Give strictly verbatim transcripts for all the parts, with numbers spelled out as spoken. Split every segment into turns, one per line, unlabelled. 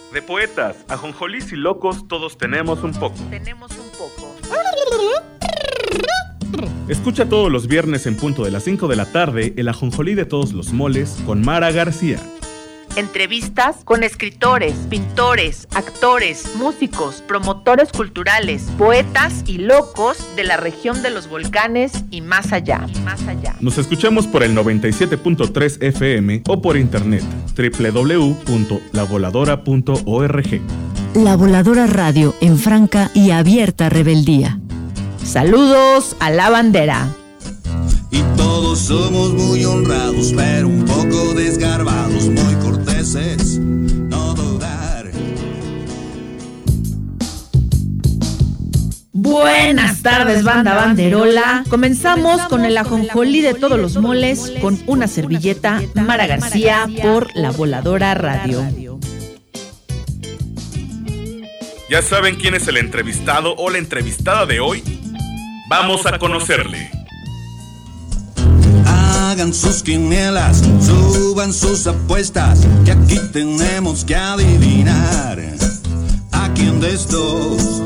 De poetas, ajonjolís y locos, todos tenemos un poco.
Tenemos un poco.
Escucha todos los viernes en punto de las cinco de la tarde el ajonjolí de todos los moles con Mara García.
Entrevistas con escritores, pintores, actores, músicos, promotores culturales, poetas y locos de la región de los volcanes y más allá, y más allá.
Nos escuchamos por el noventa y siete punto tres F M o por internet doble u doble u doble u punto la voladora punto org.
La Voladora Radio en franca y abierta rebeldía.
Saludos a la bandera.
Y todos somos muy honrados, pero un poco desgarbados, muy corteses, no dudar.
Buenas tardes, banda banderola. Comenzamos con el ajonjolí de todos los moles con una servilleta, Mara García por La Voladora Radio.
¿Ya saben quién es el entrevistado o la entrevistada de hoy? Vamos a conocerle.
Hagan sus quinielas, suban sus apuestas, que aquí tenemos que adivinar a quién de estos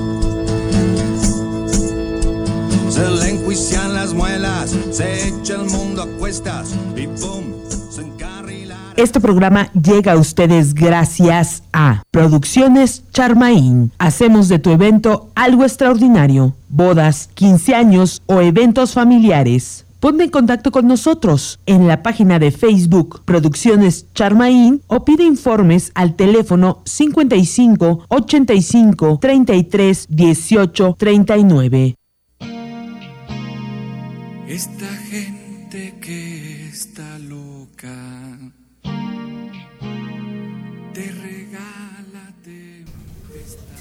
se le enjuician las muelas, se echa el mundo a cuestas y pum, se encarrila.
Este programa llega a ustedes gracias a Producciones Charmaín. Hacemos de tu evento algo extraordinario. Bodas, quince años o eventos familiares. Ponte en contacto con nosotros en la página de Facebook Producciones Charmaín o pide informes al teléfono cincuenta y cinco, ochenta y cinco, treinta y tres, dieciocho, treinta y nueve.
Esta gente que está loca te regala tempestad.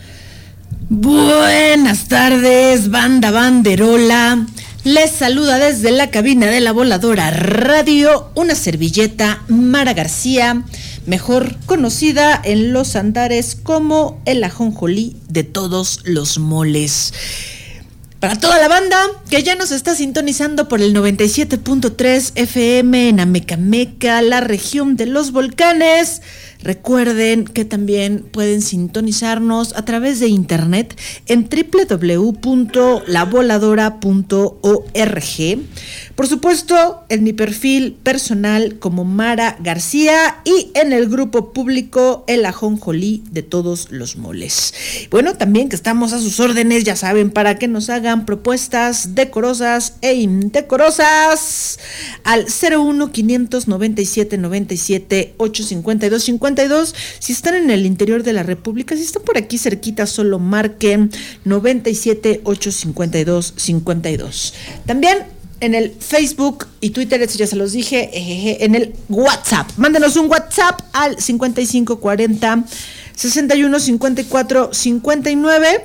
Buenas tardes, banda banderola. Les saluda desde la cabina de La Voladora Radio una servilleta, Mara García, mejor conocida en los andares como el ajonjolí de todos los moles. Para toda la banda que ya nos está sintonizando por el noventa y siete punto tres F M en Amecameca, la región de los volcanes, recuerden que también pueden sintonizarnos a través de internet en doble u doble u doble u punto la voladora punto org. Por supuesto, en mi perfil personal como Mara García y en el grupo público El Ajonjolí de todos los moles. Bueno, también que estamos a sus órdenes, ya saben, para que nos hagan propuestas decorosas e indecorosas al cero uno, quinientos noventa y siete, noventa y siete, ochocientos cincuenta y dos, cincuenta y dos. Si están en el interior de la República, si están por aquí cerquita, solo marquen noventa y siete, ochocientos cincuenta y dos, cincuenta y dos. También en el Facebook y Twitter, eso ya se los dije, ejeje, en el WhatsApp. Mándenos un WhatsApp al cincuenta y cinco, cuarenta, sesenta y uno, cincuenta y cuatro, cincuenta y nueve.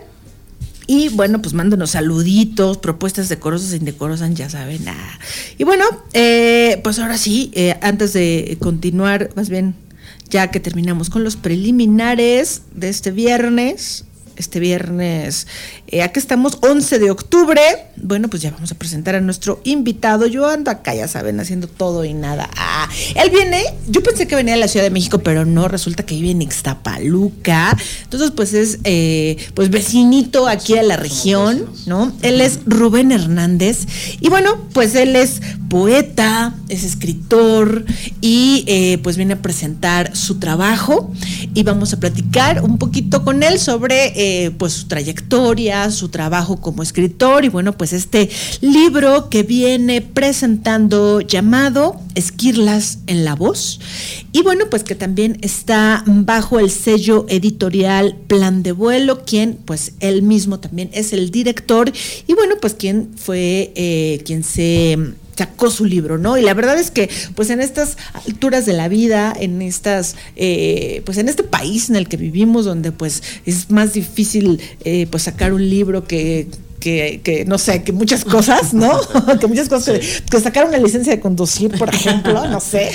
Y bueno, pues mándenos saluditos, propuestas decorosas e indecorosas, ya saben. Ah. Y bueno, eh, pues ahora sí, eh, antes de continuar, más bien, ya que terminamos con los preliminares de este viernes, este viernes, eh, aquí estamos, once de octubre, bueno, pues ya vamos a presentar a nuestro invitado. Yo ando acá, ya saben, haciendo todo y nada. Ah, él viene, yo pensé que venía de la Ciudad de México, pero no, resulta que vive en Ixtapaluca. Entonces, pues es, eh, pues vecinito aquí a la región, ¿no? Él es Rubén Hernández y bueno, pues él es poeta, es escritor y eh, pues viene a presentar su trabajo y vamos a platicar un poquito con él sobre eh, pues su trayectoria, su trabajo como escritor y bueno, pues este libro que viene presentando llamado Esquirlas en la voz y bueno, pues que también está bajo el sello editorial Plan de Vuelo, quien pues él mismo también es el director y bueno, pues quien fue eh, quien se sacó su libro, ¿no? Y la verdad es que, pues en estas alturas de la vida, en estas, eh, pues en este país en el que vivimos, donde pues es más difícil, eh, pues sacar un libro que Que, que no sé, que muchas cosas, ¿no? que muchas cosas, sí. que, que sacar una licencia de conducir, por ejemplo, no sé.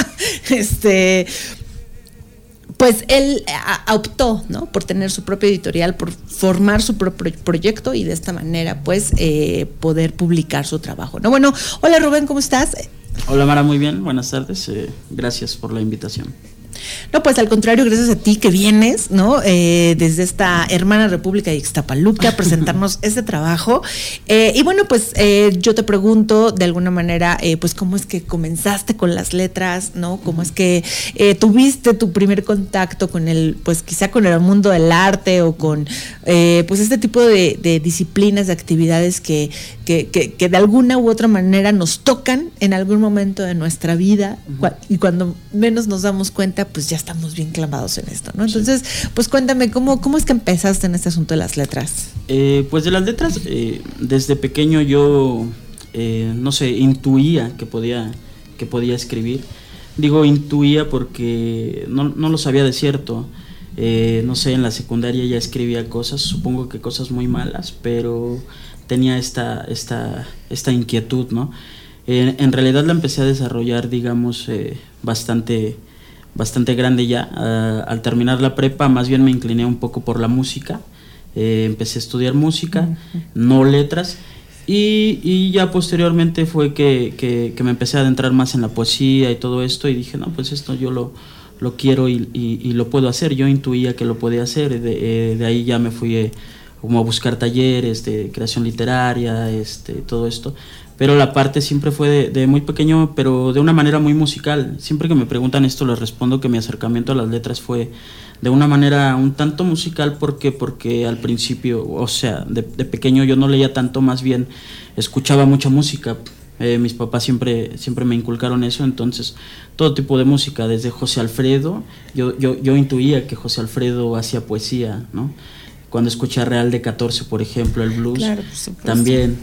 este, pues él a, optó, ¿no? Por tener su propio editorial, por formar su propio proyecto y de esta manera, pues, eh, poder publicar su trabajo, ¿no? Bueno, hola Rubén, ¿cómo estás?
Hola Mara, muy bien, buenas tardes, eh, gracias por la invitación.
No, pues al contrario, gracias a ti que vienes, ¿no? Eh, desde esta hermana República de Ixtapaluca a presentarnos este trabajo. Eh, y bueno, pues eh, yo te pregunto de alguna manera, eh, pues cómo es que comenzaste con las letras, ¿no? Cómo es que eh, tuviste tu primer contacto con el, pues quizá con el mundo del arte o con, eh, pues este tipo de, de disciplinas, de actividades que, que, que, que de alguna u otra manera nos tocan en algún momento de nuestra vida, uh-huh. y cuando menos nos damos cuenta, pues ya estamos bien clavados en esto, ¿no? Entonces, sí. pues cuéntame, ¿cómo, cómo es que empezaste en este asunto de las letras?
Eh, pues de las letras, eh, desde pequeño yo, eh, no sé, intuía que podía, que podía escribir. Digo intuía porque no, no lo sabía de cierto. Eh, no sé, en la secundaria ya escribía cosas, supongo que cosas muy malas, pero tenía esta, esta, esta inquietud, ¿no? Eh, en realidad la empecé a desarrollar, digamos, eh, bastante... bastante grande ya. Uh, al terminar la prepa más bien me incliné un poco por la música, eh, empecé a estudiar música, uh-huh. no letras, y, y ya posteriormente fue que, que, que me empecé a adentrar más en la poesía y todo esto, y dije, no, pues esto yo lo, lo quiero y, y, y lo puedo hacer. Yo intuía que lo podía hacer, de, eh, de ahí ya me fui eh, como a buscar talleres de creación literaria, este, todo esto. Pero la parte siempre fue de, de muy pequeño, pero de una manera muy musical. Siempre que me preguntan esto les respondo que mi acercamiento a las letras fue de una manera un tanto musical, porque porque al principio, o sea, de, de pequeño yo no leía tanto, más bien escuchaba mucha música. Eh, mis papás siempre, siempre me inculcaron eso, entonces todo tipo de música, desde José Alfredo, yo, yo, yo intuía que José Alfredo hacía poesía, ¿no? Cuando escuché a Real de catorce, por ejemplo, el blues, claro, también,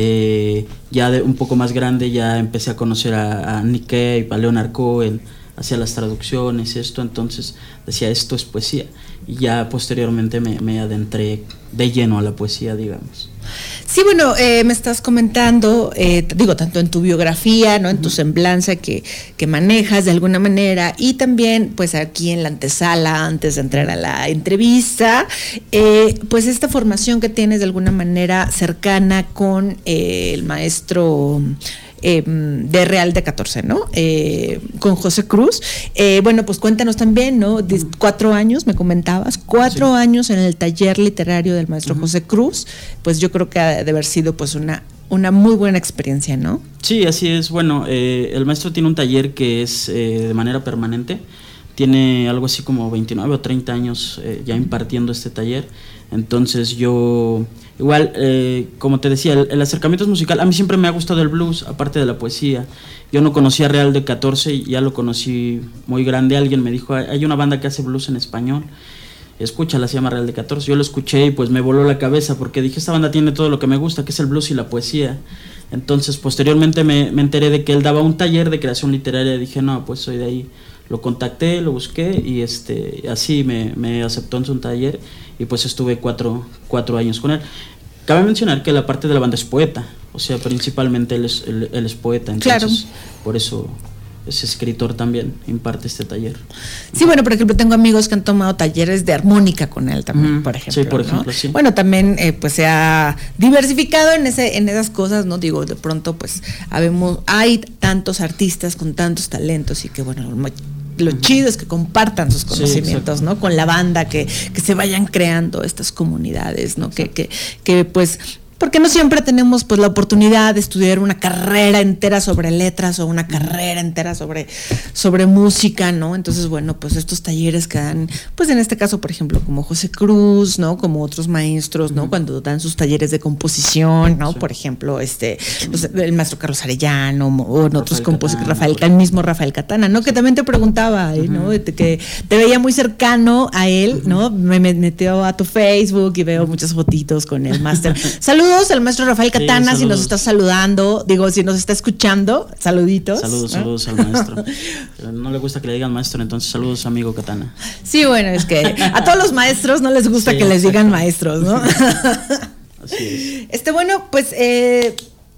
eh, ya de un poco más grande ya empecé a conocer a, a Nick Cave, a Leonard Cohen, hacía las traducciones, esto, entonces decía, esto es poesía, y ya posteriormente me, me adentré de lleno a la poesía, digamos.
Sí, bueno, eh, me estás comentando, eh, digo, tanto en tu biografía, ¿no? En tu semblanza que, que manejas de alguna manera, y también, pues aquí en la antesala, antes de entrar a la entrevista, eh, pues esta formación que tienes de alguna manera cercana con eh, el maestro Eh, de Real de catorce, ¿no? Eh, con José Cruz. Eh, bueno, pues cuéntanos también, ¿no? De cuatro años, me comentabas, cuatro sí. años en el taller literario del maestro uh-huh. José Cruz, pues yo creo que ha de haber sido pues una, una muy buena experiencia, ¿no?
Sí, así es. Bueno, eh, el maestro tiene un taller que es eh, de manera permanente, tiene algo así como veintinueve o treinta años eh, ya impartiendo este taller. Entonces yo, igual, eh, como te decía, el, el acercamiento es musical. A mí siempre me ha gustado el blues, aparte de la poesía. Yo no conocía a Real de catorce, ya lo conocí muy grande. Alguien me dijo, hay una banda que hace blues en español, escúchala, se llama Real de catorce. Yo lo escuché y pues me voló la cabeza, porque dije, esta banda tiene todo lo que me gusta, que es el blues y la poesía. Entonces posteriormente me, me enteré de que él daba un taller de creación literaria, y dije, no, pues soy de ahí. Lo contacté, lo busqué, y este, así me, me aceptó en su taller, y pues estuve cuatro, cuatro años con él. Cabe mencionar que la parte de la banda es poeta, o sea, principalmente él es, él, él es poeta, entonces claro. Por eso es escritor también, imparte este taller.
Sí, bueno, por ejemplo, tengo amigos que han tomado talleres de armónica con él también, mm, por ejemplo.
Sí, por
¿no?
ejemplo, sí.
Bueno, también eh, pues se ha diversificado en ese, en esas cosas, ¿no? Digo, de pronto pues habemos, hay tantos artistas con tantos talentos, y que bueno, lo chido es que compartan sus conocimientos, sí, ¿no? Con la banda, que, que se vayan creando estas comunidades, ¿no? Que, que, que pues, porque no siempre tenemos pues la oportunidad de estudiar una carrera entera sobre letras o una carrera entera sobre, sobre música, ¿no? Entonces, bueno, pues estos talleres que dan, pues en este caso, por ejemplo, como José Cruz, ¿no? Como otros maestros, ¿no? Uh-huh. Cuando dan sus talleres de composición, ¿no? Sí. Por ejemplo, este, pues, el maestro Carlos Arellano, o en otros compositores, Rafael, el mismo Rafael Catana, ¿no? Que también te preguntaba, ¿eh? ¿no? Uh-huh. Que te veía muy cercano a él, uh-huh. ¿no? Me, me metió a tu Facebook y veo muchas fotitos con el máster. Saludos al maestro Rafael Catana, sí, si nos está saludando, digo, si nos está escuchando, saluditos.
Saludos, ¿no? Saludos al maestro. No le gusta que le digan maestro, entonces saludos, amigo Catana.
Sí, bueno, es que a todos los maestros no les gusta sí, que les digan maestros, ¿no?
Así es.
Este, bueno, pues, eh,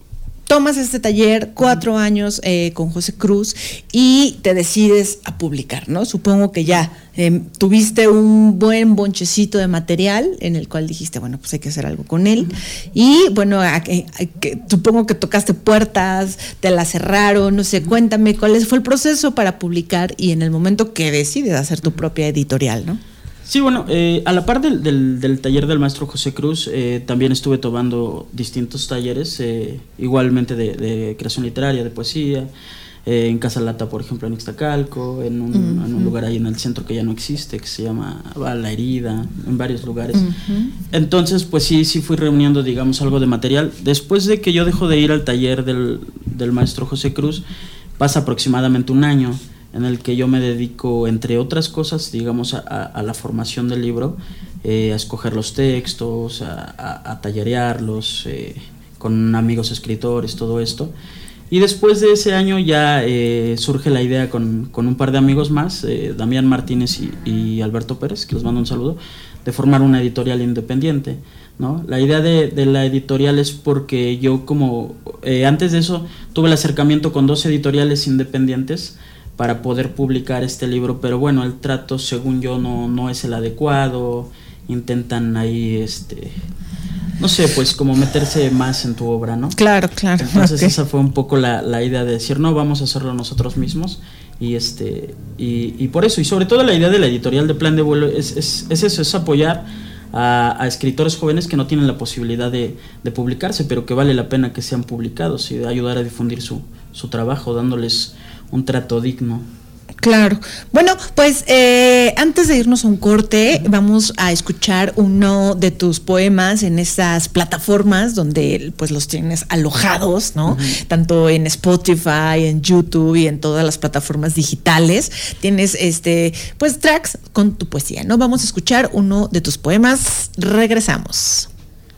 tomas este taller, cuatro años eh, con José Cruz, y te decides a publicar, ¿no? Supongo que ya eh, tuviste un buen bonchecito de material en el cual dijiste, bueno, pues hay que hacer algo con él. Y bueno, a, a, a, supongo que tocaste puertas, te las cerraron, no sé, cuéntame cuál fue el proceso para publicar y en el momento que decides hacer tu propia editorial, ¿no?
Sí, bueno, eh, a la par del, del, del taller del maestro José Cruz, eh, también estuve tomando distintos talleres, eh, igualmente de, de creación literaria, de poesía, eh, en Casa Lata, por ejemplo, en Ixtacalco, en un, uh-huh. en un lugar ahí en el centro que ya no existe, que se llama La Herida, en varios lugares. Uh-huh. Entonces, pues sí, sí fui reuniendo, digamos, algo de material. Después de que yo dejo de ir al taller del, del maestro José Cruz, pasa aproximadamente un año, en el que yo me dedico, entre otras cosas, digamos, a, a, a la formación del libro, eh, a escoger los textos, a, a, a tallerearlos, eh, con amigos escritores, todo esto. Y después de ese año ya eh, surge la idea con, con un par de amigos más, eh, Damián Martínez y, y Alberto Pérez, que les mando un saludo, de formar una editorial independiente, ¿no? La idea de, de la editorial es porque yo como, eh, antes de eso, tuve el acercamiento con dos editoriales independientes, para poder publicar este libro, pero bueno, el trato según yo no, no es el adecuado, intentan ahí, este, no sé, pues como meterse más en tu obra, ¿no?
Claro, claro.
Entonces
okay.
esa fue un poco la, la idea de decir, no, vamos a hacerlo nosotros mismos, y este, y, y por eso, y sobre todo la idea de la editorial de Plan de Vuelo es, es, es eso, es apoyar a, a escritores jóvenes que no tienen la posibilidad de, de publicarse, pero que vale la pena que sean publicados, y de ayudar a difundir su, su trabajo, dándoles un trato digno.
Claro. Bueno, pues eh, antes de irnos a un corte, uh-huh. vamos a escuchar uno de tus poemas en estas plataformas donde pues los tienes alojados, ¿no? Uh-huh. Tanto en Spotify, en YouTube y en todas las plataformas digitales. Tienes este, pues tracks con tu poesía, ¿no? Vamos a escuchar uno de tus poemas. Regresamos.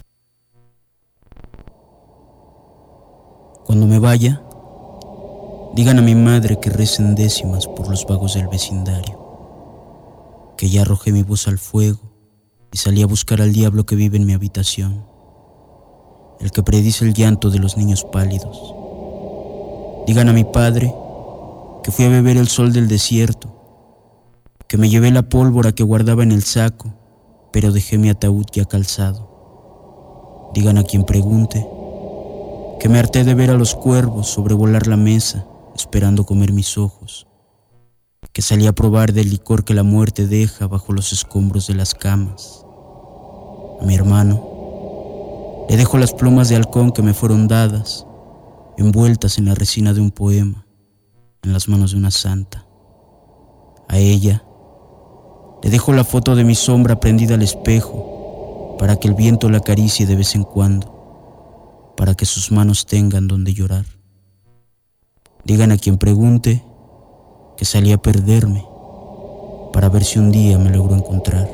Cuando me vaya, digan a mi madre que recen décimas por los vagos del vecindario, que ya arrojé mi voz al fuego y salí a buscar al diablo que vive en mi habitación, el que predice el llanto de los niños pálidos. Digan a mi padre que fui a beber el sol del desierto, que me llevé la pólvora que guardaba en el saco, pero dejé mi ataúd ya calzado. Digan a quien pregunte que me harté de ver a los cuervos sobrevolar la mesa, esperando comer mis ojos, que salí a probar del licor que la muerte deja bajo los escombros de las camas. A mi hermano le dejo las plumas de halcón que me fueron dadas, envueltas en la resina de un poema, en las manos de una santa. A ella le dejo la foto de mi sombra prendida al espejo, para que el viento la acaricie de vez en cuando, para que sus manos tengan donde llorar. Digan a quien pregunte que salí a perderme para ver si un día me logro encontrar.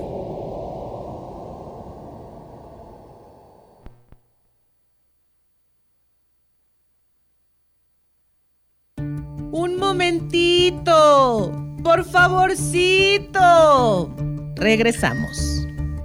Un momentito, por favorcito. Regresamos.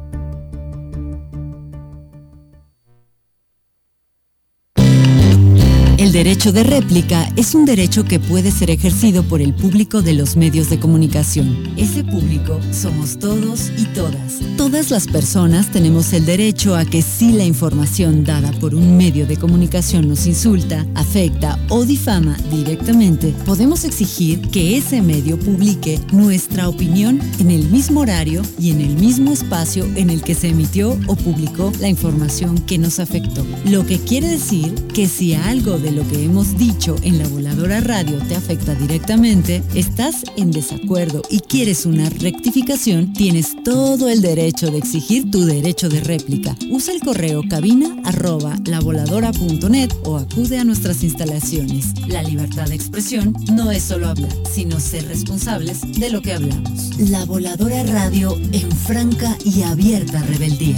El derecho de réplica es un derecho que puede ser ejercido por el público de los medios de comunicación. Ese público somos todos y todas. Todas las personas tenemos el derecho a que si la información dada por un medio de comunicación nos insulta, afecta o difama directamente, podemos exigir que ese medio publique nuestra opinión en el mismo horario y en el mismo espacio en el que se emitió o publicó la información que nos afectó. Lo que quiere decir que si algo de lo que hemos dicho en La Voladora Radio te afecta directamente, estás en desacuerdo y quieres una rectificación, tienes todo el derecho de exigir tu derecho de réplica. Usa el correo cabina arroba lavoladora punto net o acude a nuestras instalaciones. La libertad de expresión no es solo hablar, sino ser responsables de lo que hablamos. La Voladora Radio en franca y abierta rebeldía.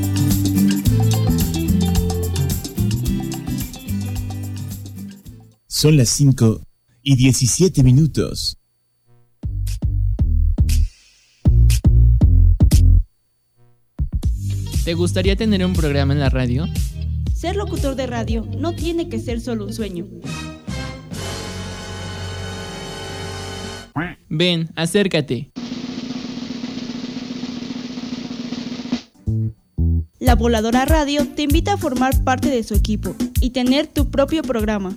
Son las cinco y diecisiete minutos.
¿Te gustaría tener un programa en la radio? Ser locutor de radio no tiene que ser solo un sueño.
Ven, acércate.
La Voladora Radio te invita a formar parte de su equipo y tener tu propio programa.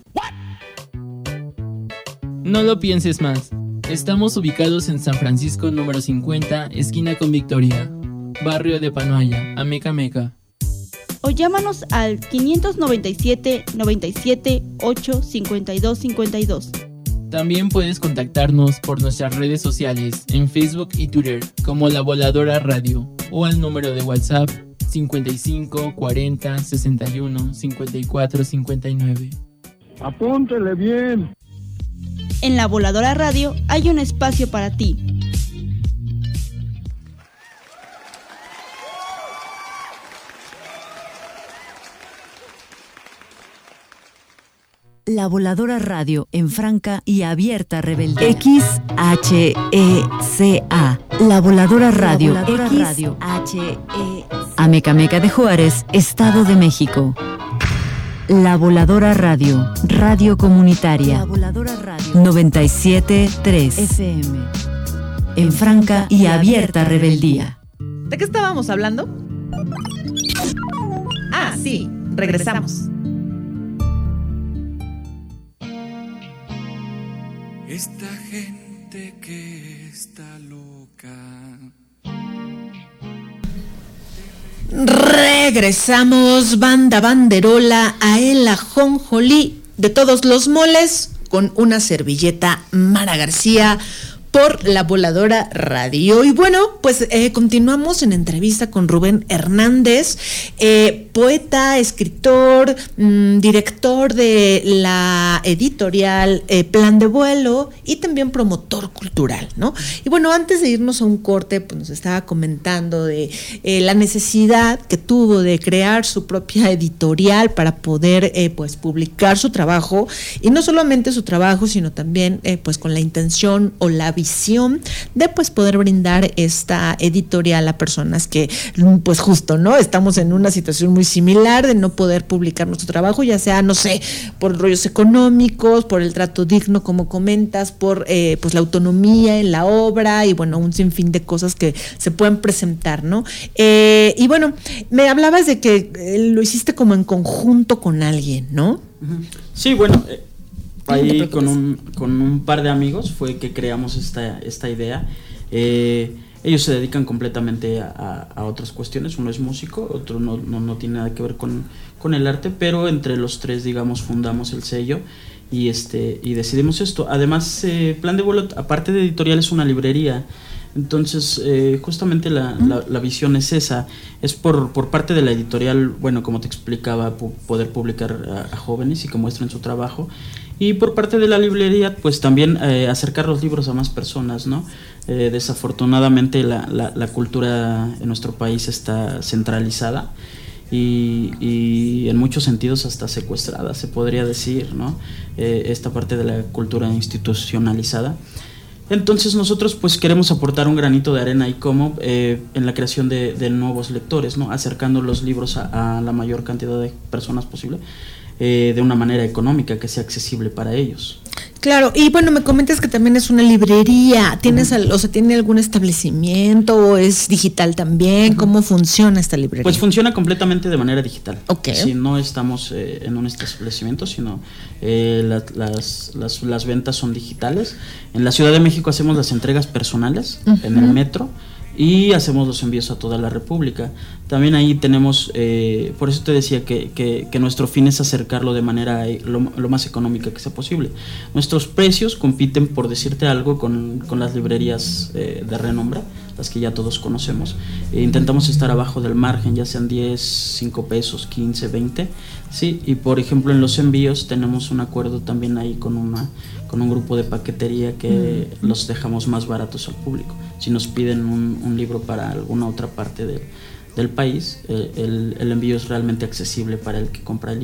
No lo pienses más. Estamos ubicados en San Francisco número cincuenta, esquina con Victoria, barrio de Panoaya, Amecameca.
O llámanos al quinientos noventa y siete, noventa y siete, ocho, cincuenta y dos, cincuenta y dos.
También puedes contactarnos por nuestras redes sociales en Facebook y Twitter como La Voladora Radio o al número de WhatsApp cincuenta y cinco, cuarenta, sesenta y uno, cincuenta y cuatro, cincuenta y nueve.
Apúntele bien.
En La Voladora Radio hay un espacio para ti.
La Voladora Radio en franca y abierta rebeldía. X H E C A. La Voladora Radio. La Voladora X Radio. H E C A. Amecameca de Juárez, Estado de México. La Voladora Radio. Radio comunitaria. La Voladora Radio. noventa y siete punto tres F M. En franca y abierta rebeldía.
¿De qué estábamos hablando? Ah, sí, regresamos.
Esta gente que está loca.
Regresamos, banda banderola, a el ajonjolí de todos los moles con una servilleta Mara García por La Voladora Radio. Y bueno, pues eh, continuamos en entrevista con Rubén Hernández, eh, poeta, escritor, mmm, director de la editorial eh, Plan de Vuelo y también promotor cultural, ¿no? Y bueno, antes de irnos a un corte, pues nos estaba comentando de eh, la necesidad que tuvo de crear su propia editorial para poder eh, pues publicar su trabajo, y no solamente su trabajo, sino también eh, pues con la intención o la visión de pues poder brindar esta editorial a personas que pues justo, ¿no? Estamos en una situación muy similar de no poder publicar nuestro trabajo, ya sea, no sé, por rollos económicos, por el trato digno, como comentas, por eh, pues la autonomía en la obra y bueno, un sinfín de cosas que se pueden presentar, ¿no? Eh, y bueno, me hablabas de que eh, lo hiciste como en conjunto con alguien, ¿no?
Sí, bueno, eh, ahí con un, con un par de amigos fue que creamos esta, esta idea. Eh, ellos se dedican completamente a, a, a otras cuestiones. Uno es músico, otro no, no, no tiene nada que ver con, con el arte, pero entre los tres, digamos, fundamos el sello y, este, y decidimos esto. Además, eh, Plan de Vuelo, aparte de editorial, es una librería. Entonces, eh, justamente la, la, la visión es esa, es por, por parte de la editorial, bueno, como te explicaba, pu- poder publicar a, a jóvenes y que muestren su trabajo, y por parte de la librería, pues también eh, acercar los libros a más personas, ¿no? Eh, desafortunadamente la, la, la cultura en nuestro país está centralizada y, y en muchos sentidos hasta secuestrada, se podría decir, ¿no? Eh, esta parte de la cultura institucionalizada. Entonces nosotros pues queremos aportar un granito de arena y cómo eh, en la creación de, de nuevos lectores, ¿no? Acercando los libros a, a la mayor cantidad de personas posible, eh, de una manera económica que sea accesible para ellos.
Claro, y bueno, me comentas que también es una librería. ¿Tienes, uh-huh. al, o sea, tiene algún establecimiento o es digital también? Uh-huh. ¿Cómo funciona esta librería?
Pues funciona completamente de manera digital.
Okay.
Si no estamos eh, en un establecimiento, sino eh, la, las, las, las ventas son digitales. En la Ciudad de México hacemos las entregas personales, uh-huh. en el metro, y hacemos los envíos a toda la República. También ahí tenemos, eh, por eso te decía que, que, que nuestro fin es acercarlo de manera eh, lo, lo más económica que sea posible. Nuestros precios compiten, por decirte algo, con, con las librerías eh, de renombre, las que ya todos conocemos. Eh, intentamos estar abajo del margen, ya sean diez, cinco pesos, quince, veinte, sí, y por ejemplo en los envíos tenemos un acuerdo también ahí con una con un grupo de paquetería que mm. los dejamos más baratos al público. Si nos piden un, un libro para alguna otra parte de, del país, eh, el, el envío es realmente accesible para el que compra el libro.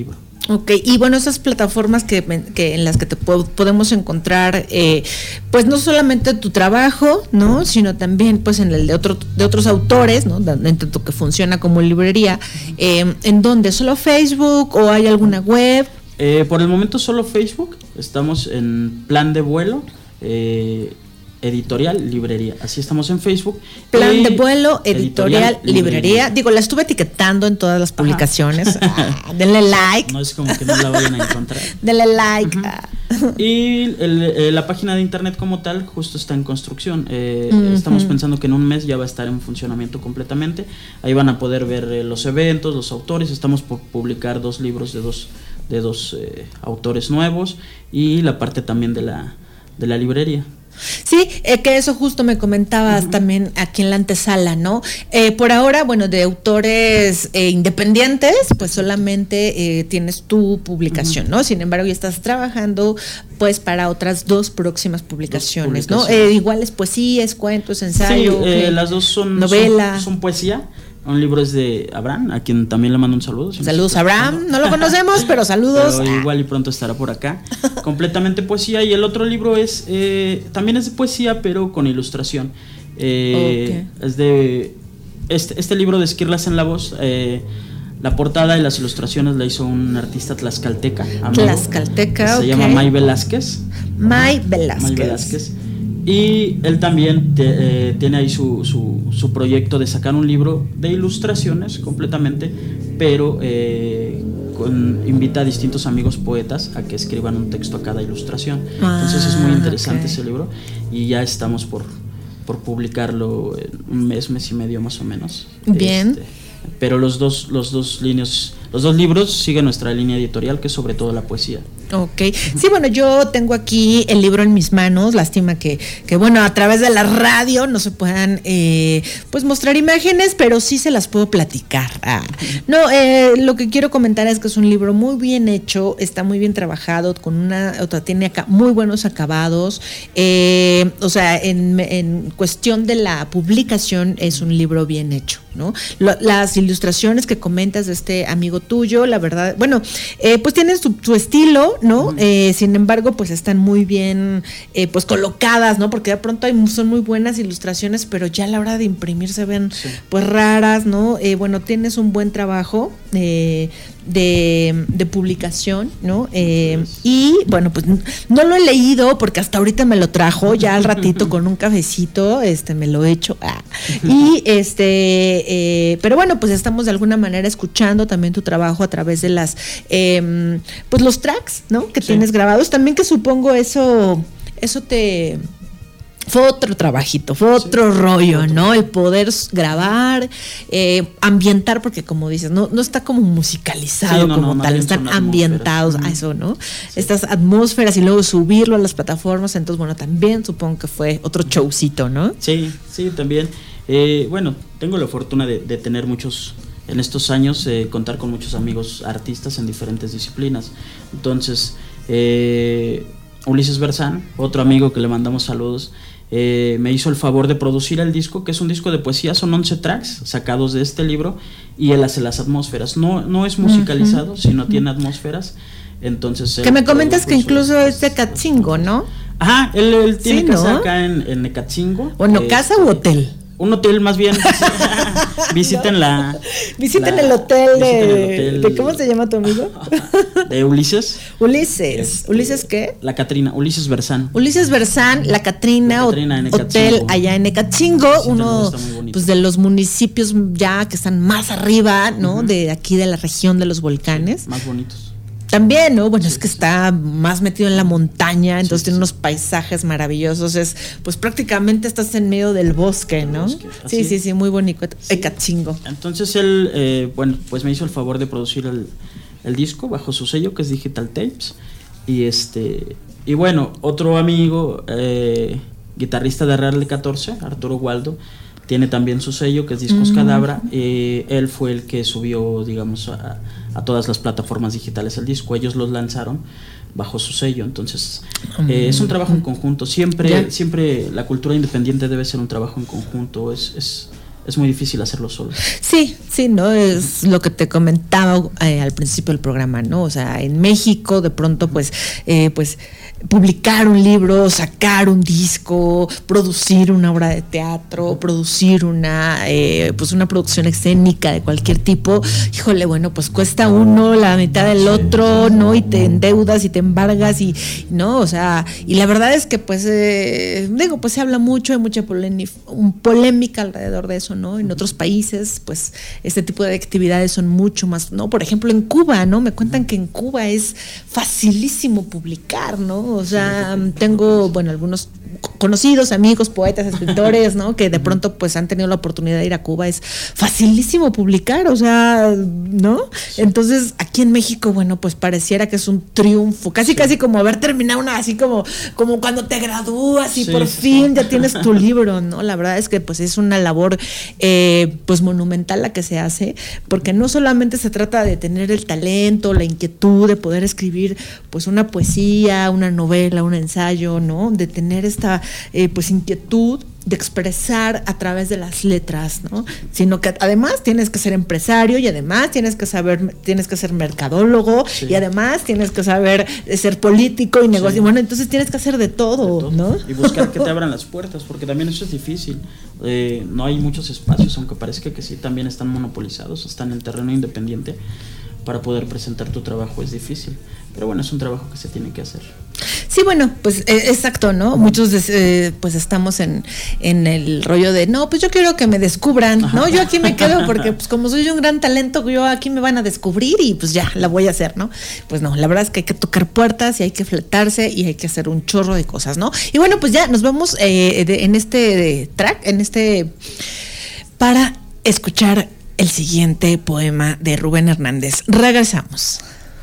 Ok, y bueno, esas plataformas que, que en las que te po- podemos encontrar, eh, pues no solamente tu trabajo, ¿no? Sino también pues en el de otro, de otros autores, ¿no? En tanto que funciona como librería, eh, ¿en dónde? ¿Solo Facebook o hay alguna web?
Eh, por el momento solo Facebook, estamos en Plan de Vuelo, eh, Editorial Librería, así estamos en Facebook.
Plan
y
de Vuelo, Editorial,
Editorial
librería.
Librería.
Digo, la estuve etiquetando en todas las publicaciones. Ah, denle like.
No es como que no la vayan a encontrar.
Denle like. Uh-huh. Ah.
Y el, eh, la página de internet como tal justo está en construcción. Eh,
Uh-huh.
Estamos pensando que en un mes ya va a estar en funcionamiento completamente. Ahí van a poder ver eh, los eventos, los autores. Estamos por publicar dos libros de dos de dos eh, autores nuevos y la parte también de la de la librería.
Sí, eh, que eso justo me comentabas uh-huh. también aquí en la antesala, ¿no? Eh, por ahora, bueno, de autores eh, independientes, pues solamente eh, tienes tu publicación, uh-huh. ¿no? Sin embargo, ya estás trabajando pues para otras dos próximas publicaciones, dos publicaciones. ¿no? Eh, igual es poesía, es cuentos, ensayo.
Sí, eh, las dos son
novela.
Son, son poesía. Un libro es de Abraham, a quien también le mando un saludo. Si
saludos, Abraham. No lo conocemos, pero saludos.
Pero igual y pronto estará por acá. Completamente poesía. Y el otro libro es eh, también es de poesía, pero con ilustración. Eh, okay. Es de este, este libro de Esquirlas en la voz. Eh, la portada y las ilustraciones la hizo un artista tlaxcalteca. Amigo,
Tlaxcalteca,
Se
okay.
llama May Velázquez.
May Velázquez.
May Velázquez. Y él también te, eh, tiene ahí su, su, su proyecto de sacar un libro de ilustraciones completamente, pero eh, con, invita a distintos amigos poetas a que escriban un texto a cada ilustración. Ah, entonces es muy interesante okay. ese libro y ya estamos por, por publicarlo en un mes, mes y medio más o menos.
Bien.
Este, pero los dos, los dos líneas, los dos libros siguen nuestra línea editorial, que es sobre todo la poesía.
Ok, sí, bueno, yo tengo aquí el libro en mis manos, lástima que, que bueno, a través de la radio no se puedan eh, pues mostrar imágenes, pero sí se las puedo platicar. Ah. No, eh, lo que quiero comentar es que es un libro muy bien hecho, está muy bien trabajado, con una, otra tiene acá muy buenos acabados, eh, o sea, en, en cuestión de la publicación es un libro bien hecho, ¿no? Lo, las ilustraciones que comentas de este amigo tuyo, la verdad, bueno, eh, pues tienen su, su estilo, ¿no? Uh-huh. Eh, sin embargo, pues están muy bien eh, pues colocadas, ¿no? Porque de pronto hay, son muy buenas ilustraciones, pero ya a la hora de imprimir se ven sí. pues raras, ¿no? Eh, bueno, tienes un buen trabajo eh, de, de publicación, ¿no? Eh, y bueno, pues no lo he leído porque hasta ahorita me lo trajo, ya al ratito con un cafecito, este, me lo he hecho. Ah. Y este, eh, pero bueno, pues estamos de alguna manera escuchando también tu trabajo a través de las, eh, pues los tracks, ¿no? Que sí. tienes grabados, también que supongo eso, eso te... Fue otro trabajito, fue otro sí, rollo, otro. ¿no? El poder grabar, eh, ambientar, porque como dices, no, no está como musicalizado sí, no, como no, tal, están ambientados a eso, ¿no? Sí. Estas atmósferas y luego subirlo a las plataformas, entonces, bueno, también supongo que fue otro showcito, ¿no?
Sí, sí, también. Eh, bueno, tengo la fortuna de, de tener muchos, en estos años, eh, contar con muchos amigos artistas en diferentes disciplinas. Entonces, eh, Ulises Berzán, otro amigo que le mandamos saludos, Eh, me hizo el favor de producir el disco, que es un disco de poesía, son once tracks sacados de este libro y él hace las atmósferas, no, no es musicalizado, uh-huh. sino tiene atmósferas, entonces...
Que me comentas que incluso es de Necatzingo, ¿no?
Ajá, él, él tiene
sí,
casa
¿no?
acá en, en Necatzingo.
¿O no, casa u hotel?
Un hotel más bien. Visiten la...
Visiten
la,
el hotel de,
visiten el hotel
de... ¿Cómo se llama tu amigo?
De Ulises.
Ulises.
Este,
¿Ulises qué?
La Catrina, Ulises Berzán.
Ulises Berzán, La Catrina, la Catrina hotel allá en Necatzingo, sí, uno pues de los municipios ya que están más arriba, ¿no? Uh-huh. De aquí de la región de los volcanes.
Sí, más bonitos.
También, ¿no? Bueno, sí, es que está más metido en la montaña, entonces sí, tiene sí. unos paisajes maravillosos, es, pues prácticamente estás en medio del bosque, ¿no? Bosque. Sí, sí, sí, muy bonito, sí. Necatzingo.
Entonces él, eh, bueno, pues me hizo el favor de producir el, el disco bajo su sello, que es Digital Tapes, y este, y bueno, otro amigo, eh, guitarrista de Real catorce, Arturo Waldo, tiene también su sello, que es Discos mm. Cadabra. Eh, él fue el que subió, digamos, a, a todas las plataformas digitales el disco. Ellos los lanzaron bajo su sello. Entonces, mm. eh, es un trabajo en conjunto. Siempre, yeah. siempre la cultura independiente debe ser un trabajo en conjunto. Es, es, es muy difícil hacerlo solo.
Sí, sí, ¿no? Es lo que te comentaba eh, al principio del programa, ¿no? O sea, en México de pronto pues, eh, pues publicar un libro, sacar un disco, producir una obra de teatro, producir una eh, pues una producción escénica de cualquier tipo, híjole, bueno, pues cuesta uno la mitad del otro, ¿no? Y te endeudas y te embargas y, ¿no? O sea, y la verdad es que pues, eh, digo, pues se habla mucho, hay mucha polémica alrededor de eso, ¿no? En otros países, pues, este tipo de actividades son mucho más, ¿no? Por ejemplo, en Cuba, ¿no? Me cuentan que en Cuba es facilísimo publicar, ¿no? O sea, tengo, bueno, algunos conocidos, amigos, poetas, escritores, ¿no? Que de pronto pues han tenido la oportunidad de ir a Cuba. Es facilísimo publicar, o sea, ¿no? Entonces, aquí en México, bueno, pues pareciera que es un triunfo, casi, sí. casi como haber terminado una, así como, como cuando te gradúas y sí, por sí, fin sí. ya tienes tu libro, ¿no? La verdad es que pues es una labor eh, pues monumental la que se hace, porque no solamente se trata de tener el talento, la inquietud de poder escribir pues una poesía, una novela, un ensayo, ¿no? De tener esta eh, pues inquietud de expresar a través de las letras, ¿no? Sino que además tienes que ser empresario y además tienes que saber, tienes que ser mercadólogo sí. y además tienes que saber ser político y negocio. Sí. Bueno, entonces tienes que hacer de todo, de todo, ¿no?
Y buscar que te abran las puertas, porque también eso es difícil. Eh, no hay muchos espacios, aunque parezca que sí, también están monopolizados, están en terreno independiente. Para poder presentar tu trabajo es difícil, pero bueno, es un trabajo que se tiene que hacer.
Sí, bueno, pues eh, exacto, ¿no? Muchos eh, pues estamos en, en el rollo de, no, pues yo quiero que me descubran, ¿no? Yo aquí me quedo porque pues como soy un gran talento, yo aquí me van a descubrir y pues ya, la voy a hacer, ¿no? Pues no, la verdad es que hay que tocar puertas y hay que fletarse y hay que hacer un chorro de cosas, ¿no? Y bueno, pues ya nos vamos eh, de, en este track, en este, para escuchar el siguiente poema de Rubén Hernández. Regresamos.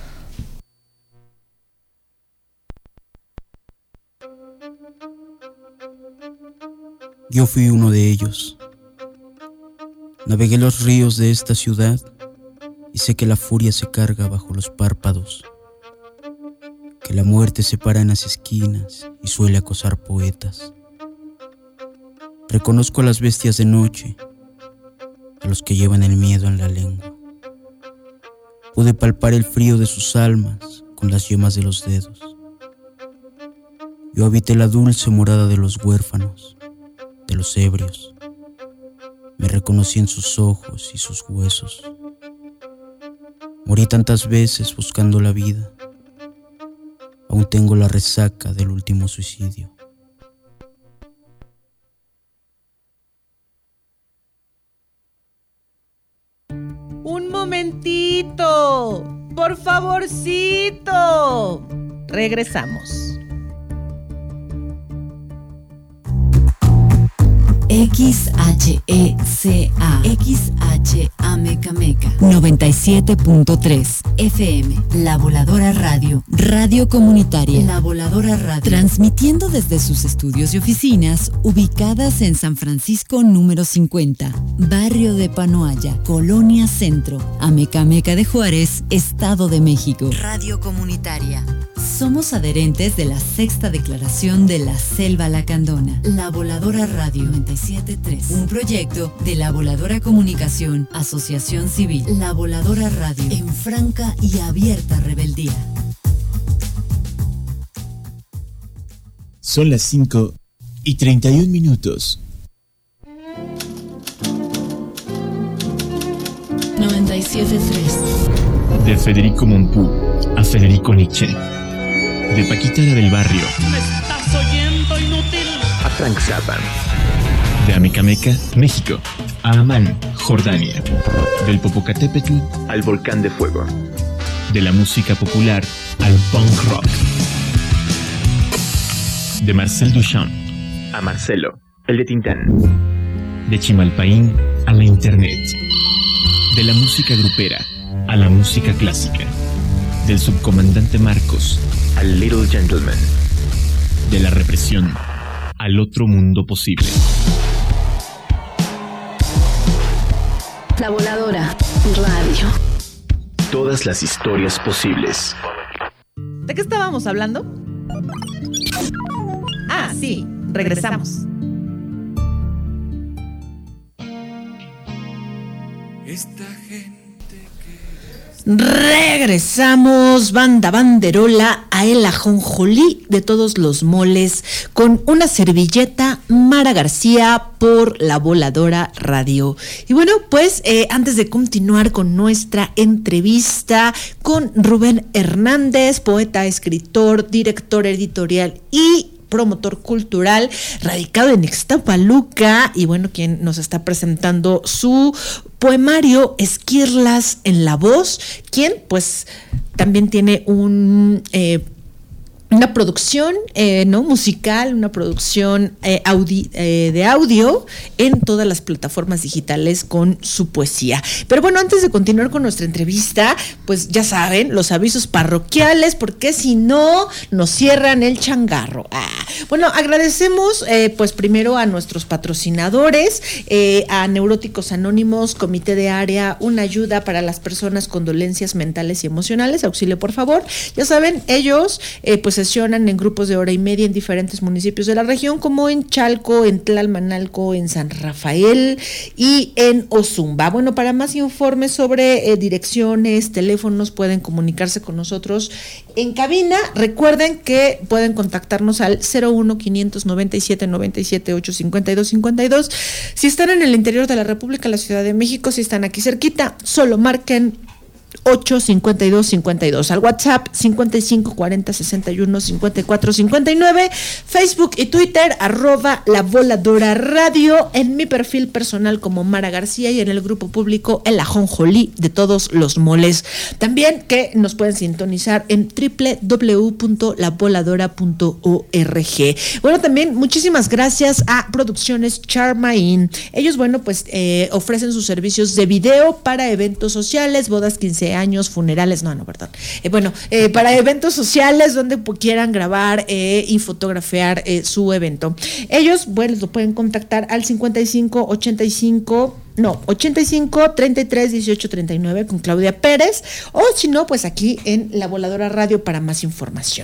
Yo fui uno de ellos. Navegué los ríos de esta ciudad y sé que la furia se carga bajo los párpados, que la muerte se para en las esquinas y suele acosar poetas. Reconozco a las bestias de noche, a los que llevan el miedo en la lengua. Pude palpar el frío de sus almas con las yemas de los dedos. Yo habité la dulce morada de los huérfanos, de los ebrios. Me reconocí en sus ojos y sus huesos. Morí tantas veces buscando la vida. Aún tengo la resaca del último suicidio.
Un momentito, por favorcito. Regresamos.
X H E C A X H A Mecameca noventa y siete punto tres F M. La Voladora Radio, radio comunitaria. La Voladora Radio, transmitiendo desde sus estudios y oficinas ubicadas en San Francisco número cincuenta, barrio de Panoaya, Colonia Centro, Amecameca de Juárez, Estado de México. Radio comunitaria. Somos adherentes de la sexta declaración de la Selva Lacandona. La Voladora Radio noventa y siete punto tres. Un proyecto de La Voladora Comunicación, Asociación Civil. La Voladora Radio, en franca y abierta rebeldía.
Son las cinco y treinta y un minutos.
noventa y siete punto tres.
De Federico Mompou a Federico Nietzsche. De Paquita la del Barrio.
¿Me estás oyendo, inútil?
A Frank Zappa. De Amecameca, México, a Amán, Jordania. Del Popocatépetl al Volcán de Fuego. De la música popular al punk rock. De Marcel Duchamp a Marcelo, el de Tintán. De Chimalpaín a la internet. De la música grupera a la música clásica. Del subcomandante Marcos al Little Gentleman. De la represión al otro mundo posible.
La Voladora Radio.
Todas las historias posibles.
¿De qué estábamos hablando? Ah, sí, regresamos.
Esta gente.
Regresamos, banda banderola, a el ajonjolí de todos los moles, con una servilleta Mara García por La Voladora Radio. Y bueno, pues eh, antes de continuar con nuestra entrevista con Rubén Hernández, poeta, escritor, director editorial y promotor cultural, radicado en Ixtapaluca, y bueno, quien nos está presentando su poemario Esquirlas en la Voz, quien pues también tiene un eh, una producción eh, no musical, una producción eh, audi, eh, de audio en todas las plataformas digitales con su poesía. Pero bueno, antes de continuar con nuestra entrevista, pues ya saben, los avisos parroquiales, porque si no, nos cierran el changarro. Ah. Bueno, agradecemos eh, pues primero a nuestros patrocinadores, eh, a Neuróticos Anónimos, Comité de Área, una ayuda para las personas con dolencias mentales y emocionales, auxilio por favor. Ya saben, ellos eh, pues sesionan en grupos de hora y media en diferentes municipios de la región, como en Chalco, en Tlalmanalco, en San Rafael y en Ozumba. Bueno, para más informes sobre eh, direcciones, teléfonos, pueden comunicarse con nosotros en cabina. Recuerden que pueden contactarnos al cero uno quinientos noventa y siete noventa y siete ocho cincuenta y dos cincuenta y dos. Si están en el interior de la República, la Ciudad de México, si están aquí cerquita, solo marquen ocho cincuenta y dos cincuenta y dos, al WhatsApp cincuenta y cinco cuarenta sesenta y uno cincuenta y cuatro cincuenta y nueve, Facebook y Twitter arroba La Voladora Radio, en mi perfil personal como Mara García y en el grupo público El Ajonjolí de todos los moles. También que nos pueden sintonizar en doble u doble u doble u punto la voladora punto org. Bueno, también muchísimas gracias a Producciones Charmaine. Ellos, bueno, pues eh, ofrecen sus servicios de video para eventos sociales, bodas, quince años, funerales, no, no, perdón. Eh, bueno, eh, para eventos sociales donde quieran grabar eh, y fotografiar eh, su evento. Ellos, bueno, lo pueden contactar al cincuenta y cinco ochenta y cinco, no, ochenta y cinco treinta y tres dieciocho treinta y nueve con Claudia Pérez, o si no, pues aquí en La Voladora Radio para más información.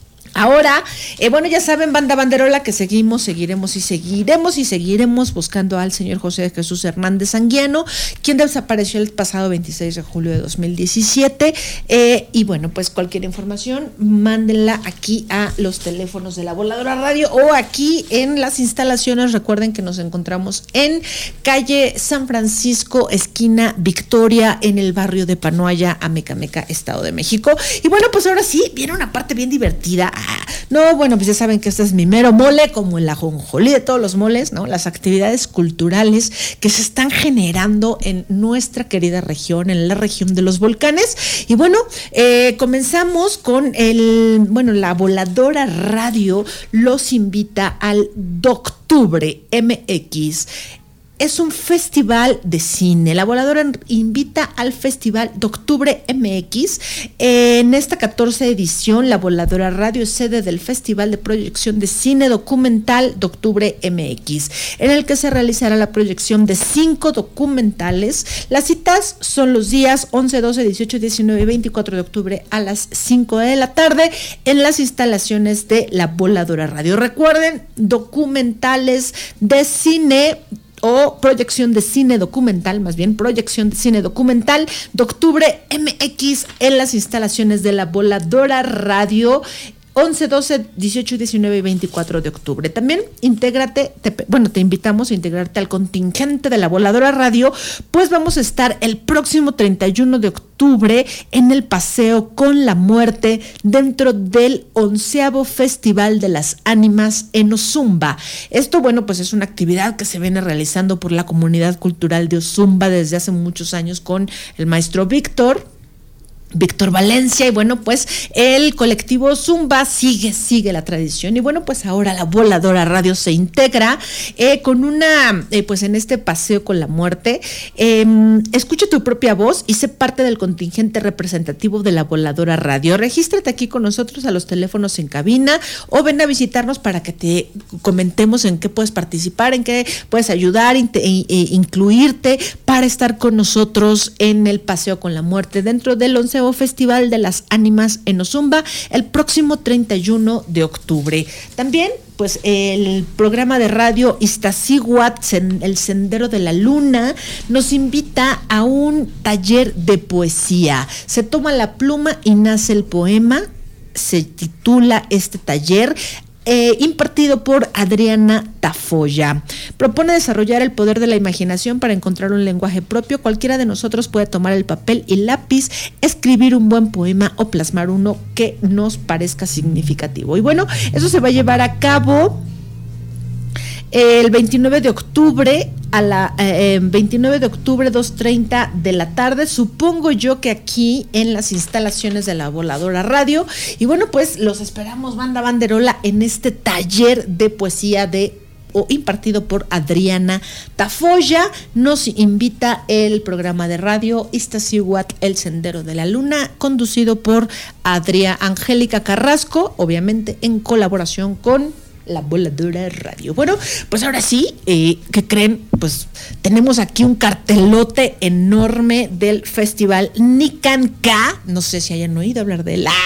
Ahora, eh, bueno, ya saben, banda banderola, que seguimos, seguiremos y seguiremos y seguiremos buscando al señor José Jesús Hernández Anguiano, quien desapareció el pasado veintiséis de julio de dos mil diecisiete. Eh, y bueno, pues cualquier información, mándenla aquí a los teléfonos de La Voladora Radio o aquí en las instalaciones. Recuerden que nos encontramos en calle San Francisco, esquina Victoria, en el barrio de Panoaya, Amecameca, Estado de México. Y bueno, pues ahora sí, viene una parte bien divertida. No, bueno, pues ya saben que este es mi mero mole, como el ajonjolí de todos los moles, ¿no? Las actividades culturales que se están generando en nuestra querida región, en la región de los volcanes. Y bueno, eh, comenzamos con el, bueno, La Voladora Radio los invita al Doctubre M X. Es un festival de cine. La Voladora invita al Festival de Octubre M X. En esta catorce edición, La Voladora Radio es sede del Festival de Proyección de Cine Documental de Octubre M X, en el que se realizará la proyección de cinco documentales. Las citas son los días once, doce, dieciocho, diecinueve y veinticuatro de octubre a las cinco de la tarde en las instalaciones de La Voladora Radio. Recuerden, documentales de cine o proyección de cine documental, más bien proyección de cine documental de Octubre M X en las instalaciones de La Voladora Radio, once, doce, dieciocho, diecinueve y veinticuatro de octubre. También intégrate, te, bueno, te invitamos a integrarte al contingente de La Voladora Radio, pues vamos a estar el próximo treinta y uno de octubre en el Paseo con la Muerte, dentro del onceavo Festival de las Ánimas en Ozumba. Esto, bueno, pues es una actividad que se viene realizando por la comunidad cultural de Ozumba desde hace muchos años con el maestro Víctor. Víctor Valencia, y bueno, pues el colectivo Zumba sigue, sigue la tradición, y bueno, pues ahora La Voladora Radio se integra eh, con una, eh, pues en este Paseo con la Muerte. Eh, escucha tu propia voz y sé parte del contingente representativo de La Voladora Radio. Regístrate aquí con nosotros a los teléfonos en cabina o ven a visitarnos para que te comentemos en qué puedes participar, en qué puedes ayudar, in- e- e- incluirte para estar con nosotros en el Paseo con la Muerte dentro del once Festival de las Ánimas en Ozumba el próximo treinta y uno de octubre. También pues el programa de radio Iztaccíhuatl, el Sendero de la Luna, nos invita a un taller de poesía. Se toma la pluma y nace el poema. Se titula este taller, Eh, impartido por Adriana Tafolla. Propone desarrollar el poder de la imaginación para encontrar un lenguaje propio. Cualquiera de nosotros puede tomar el papel y lápiz, escribir un buen poema o plasmar uno que nos parezca significativo. Y bueno, eso se va a llevar a cabo el veintinueve de octubre a la eh, veintinueve de octubre, dos treinta de la tarde, supongo yo que aquí en las instalaciones de la Voladora Radio. Y bueno, pues los esperamos, banda banderola, en este taller de poesía de o impartido por Adriana Tafolla. Nos invita el programa de radio Iztaccíhuatl, el Sendero de la Luna, conducido por Adriana Angélica Carrasco, obviamente en colaboración con La Voladora Radio. Bueno, pues ahora sí, eh, ¿qué creen? Pues tenemos aquí un cartelote enorme del Festival Nicanca. No sé si hayan oído hablar de la...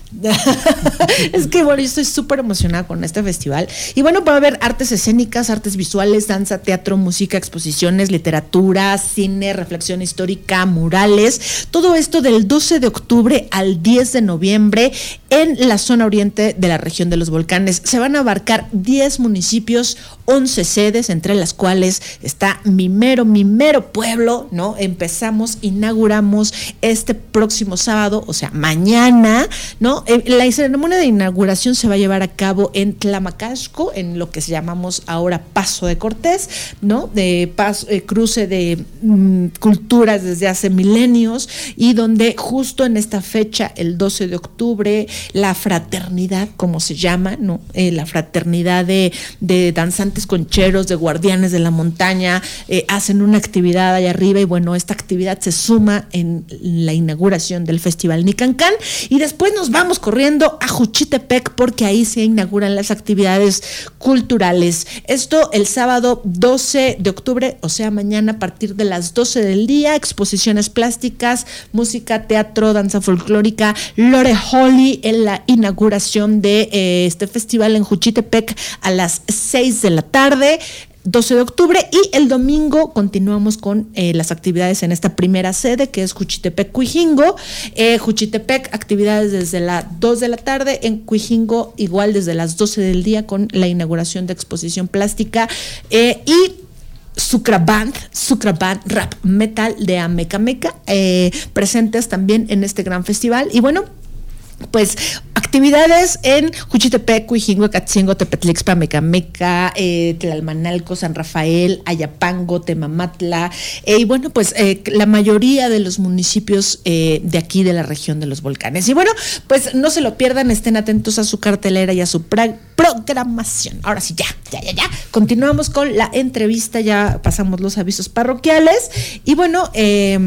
Es que bueno, yo estoy súper emocionada con este festival. Y bueno, va a haber artes escénicas, artes visuales, danza, teatro, música, exposiciones, literatura, cine, reflexión histórica, murales. Todo esto del doce de octubre al diez de noviembre en la zona oriente de la región de los volcanes. Se van a abarcar diez municipios, once sedes, entre las cuales está mi mero, mi mero pueblo, ¿no? Empezamos, inauguramos este próximo sábado, o sea, mañana, ¿no? La ceremonia de inauguración se va a llevar a cabo en Tlamacasco, en lo que llamamos ahora Paso de Cortés, ¿no? De paso, eh, cruce de mm, culturas desde hace milenios, y donde justo en esta fecha, el doce de octubre, la fraternidad, como se llama, ¿no? Eh, la fraternidad de, de danzantes concheros, de guardianes de la montaña, eh, hacen una actividad allá arriba, y bueno, esta actividad se suma en la inauguración del Festival Nicancán, y después nos vamos corriendo a Juchitepec, porque ahí se inauguran las actividades culturales. Esto el sábado doce de octubre, o sea, mañana a partir de las doce del día, exposiciones plásticas, música, teatro, danza folclórica, Lore Holly en la inauguración de eh, este festival en Juchitepec a las seis de la tarde. doce de octubre, y el domingo continuamos con eh, las actividades en esta primera sede, que es Juchitepec Cuijingo. eh, Juchitepec, actividades desde las dos de la tarde, en Cuijingo igual desde las doce del día con la inauguración de exposición plástica, eh, y Sucra Band, Sucra Band Rap Metal de Amecameca, eh, presentes también en este gran festival. Y bueno, pues actividades en Juchitepec, Cuijingo, Catzingo, Tepetlixpa, Mecameca, eh, Tlalmanalco, San Rafael, Ayapango, Temamatla, eh, y bueno, pues eh, la mayoría de los municipios eh, de aquí de la región de los volcanes. Y bueno, pues no se lo pierdan, estén atentos a su cartelera y a su pra- programación. Ahora sí, ya, ya, ya, ya. Continuamos con la entrevista, ya pasamos los avisos parroquiales. Y bueno, eh,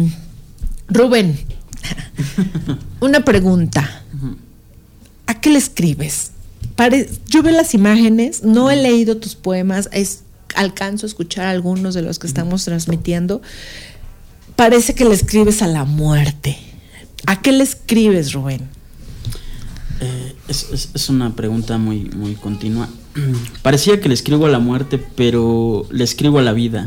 Rubén, una pregunta. ¿A qué le escribes? Pare- yo veo las imágenes, no he leído tus poemas, es, alcanzo a escuchar algunos de los que estamos transmitiendo. Parece que le escribes a la muerte. ¿A qué le escribes, Rubén?
Eh, es, es, es una pregunta muy, muy continua. Parecía que le escribo a la muerte, pero le escribo a la vida.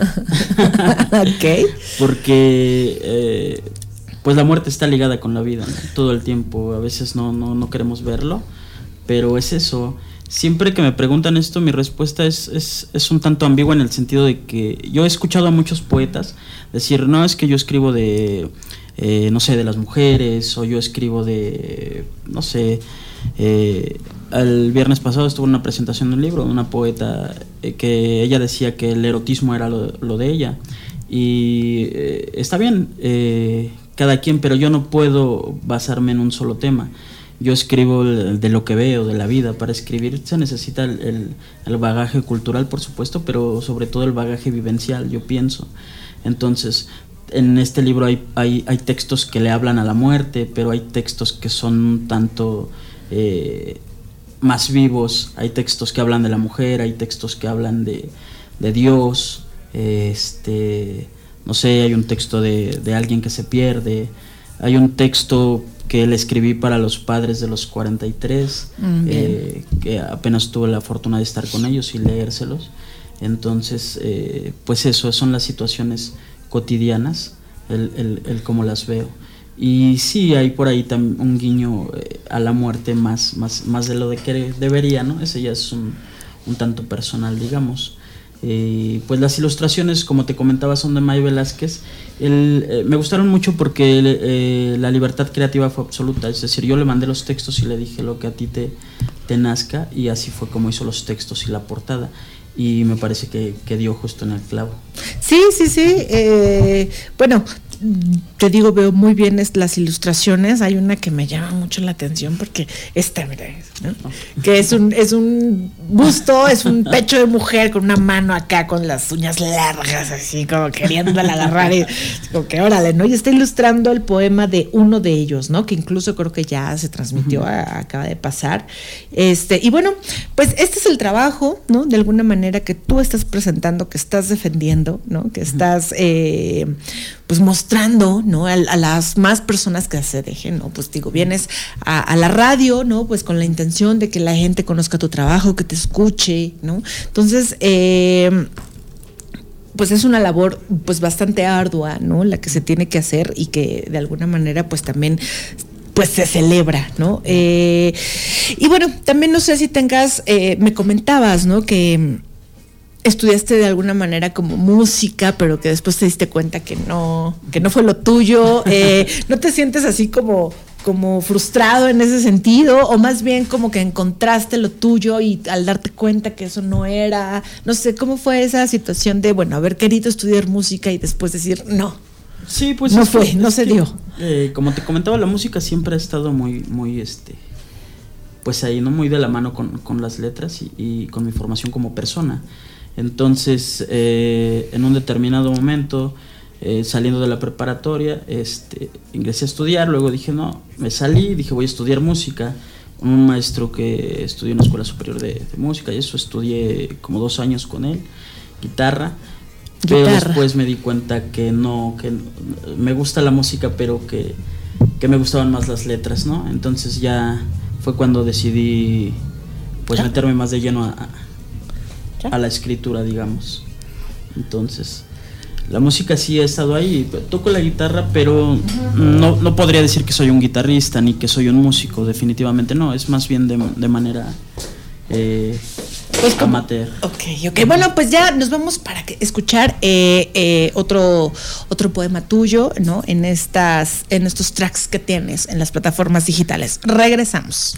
Ok.
Porque eh, pues la muerte está ligada con la vida, ¿no? Todo el tiempo. A veces no, no, no queremos verlo, pero es eso. Siempre que me preguntan esto, mi respuesta es, es, es un tanto ambigua, en el sentido de que yo he escuchado a muchos poetas decir, no, es que yo escribo de, eh, no sé, de las mujeres, o yo escribo de, no sé, eh, el viernes pasado estuve en una presentación de un libro de una poeta eh, que ella decía que el erotismo era lo, lo de ella, y eh, está bien, eh, cada quien, pero yo no puedo basarme en un solo tema. Yo escribo de lo que veo, de la vida. Para escribir se necesita el, el, el bagaje cultural, por supuesto, pero sobre todo el bagaje vivencial, yo pienso. Entonces, en este libro hay, hay, hay textos que le hablan a la muerte, pero hay textos que son un tanto eh, más vivos. Hay textos que hablan de la mujer, hay textos que hablan de, de Dios. Este, no sé, hay un texto de, de alguien que se pierde, Hay un texto que le escribí para los padres de los cuarenta y tres,
mm,
eh, que apenas tuve la fortuna de estar con ellos y leérselos. Entonces, eh, pues eso, son las situaciones cotidianas, el, el, el cómo las veo. Y sí, hay por ahí también un guiño eh, a la muerte más, más, más de lo de que debería, ¿no? Ese ya es un, un tanto personal, digamos. Eh, pues las ilustraciones, como te comentaba, son de May Velázquez. El, eh, me gustaron mucho porque eh, la libertad creativa fue absoluta, es decir, yo le mandé los textos y le dije lo que a ti te, te nazca, y así fue como hizo los textos y la portada, y me parece que, que dio justo en el clavo.
Sí, sí, sí, eh, bueno, te digo, veo muy bien es, las ilustraciones. Hay una que me llama mucho la atención porque esta, mira, ¿no? Que es un, es un busto, es un pecho de mujer con una mano acá con las uñas largas, así como queriéndola agarrar, y como que órale, ¿no? Y está ilustrando el poema de uno de ellos, ¿no? Que incluso creo que ya se transmitió, uh-huh. a, acaba de pasar. Este, y bueno, pues este es el trabajo, ¿no? De alguna manera que tú estás presentando, que estás defendiendo, ¿no? Que estás eh, pues mostrando, ¿no? A, a las más personas que se dejen, ¿no? Pues digo, vienes a, a la radio, ¿no? Pues con la intención de que la gente conozca tu trabajo, que te escuche, ¿no? Entonces, eh, pues es una labor pues bastante ardua, ¿no? La que se tiene que hacer y que de alguna manera pues también pues se celebra, ¿no? Eh, y bueno, también no sé si tengas, eh, me comentabas, ¿no? Que estudiaste de alguna manera como música, pero que después te diste cuenta que no, que no fue lo tuyo. Eh, ¿no te sientes así como, como frustrado en ese sentido? O más bien como que encontraste lo tuyo y al darte cuenta que eso no era, no sé, ¿cómo fue esa situación de, bueno, haber querido estudiar música y después decir no?
Sí, pues
no
es
fue,
que,
no se
que,
dio.
Eh, como te comentaba, la música siempre ha estado muy, muy, este, pues ahí, ¿no? Muy de la mano con, con las letras y, y con mi formación como persona. Entonces, eh, en un determinado momento, eh, saliendo de la preparatoria, este, ingresé a estudiar. Luego dije, no, me salí, dije, voy a estudiar música. Con un maestro que estudió en la Escuela Superior de, de Música, y eso estudié como dos años con él, guitarra. Pero
Guitarra.
Después me di cuenta que no, que me gusta la música, pero que, que me gustaban más las letras, ¿no? Entonces ya fue cuando decidí pues meterme más de lleno a, a la escritura, digamos. Entonces, la música sí ha estado ahí. Toco la guitarra, pero uh-huh. no, no podría decir que soy un guitarrista ni que soy un músico, definitivamente no. Es más bien de, de manera eh, pues como, amateur.
Ok, ok. Bueno, pues ya nos vamos para que escuchar eh, eh, otro, otro poema tuyo, ¿no? En estas, en estos tracks que tienes en las plataformas digitales. Regresamos.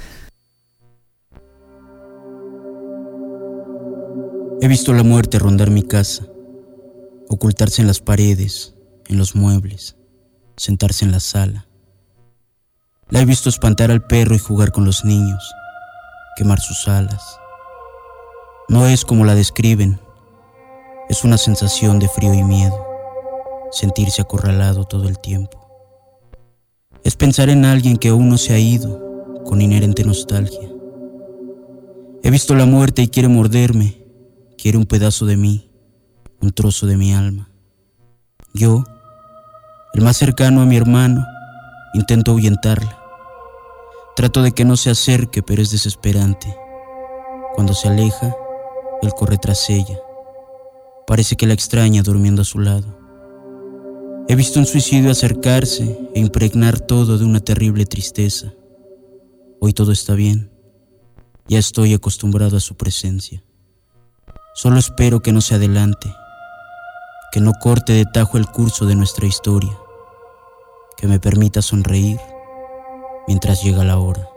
He visto la muerte rondar mi casa, ocultarse en las paredes, en los muebles, sentarse en la sala. La he visto espantar al perro y jugar con los niños, quemar sus alas. No es como la describen, es una sensación de frío y miedo, sentirse acorralado todo el tiempo. Es pensar en alguien que aún no se ha ido, con inherente nostalgia. He visto la muerte y quiere morderme, quiere un pedazo de mí, un trozo de mi alma. Yo, el más cercano a mi hermano, intento ahuyentarla. Trato de que no se acerque, pero es desesperante. Cuando se aleja, él corre tras ella. Parece que la extraña durmiendo a su lado. He visto un suicidio acercarse e impregnar todo de una terrible tristeza. Hoy todo está bien. Ya estoy acostumbrado a su presencia. Solo espero que no se adelante, que no corte de tajo el curso de nuestra historia, que me permita sonreír mientras llega la hora.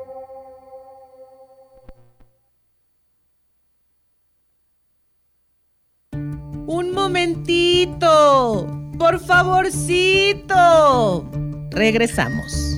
Un momentito, por favorcito. Regresamos.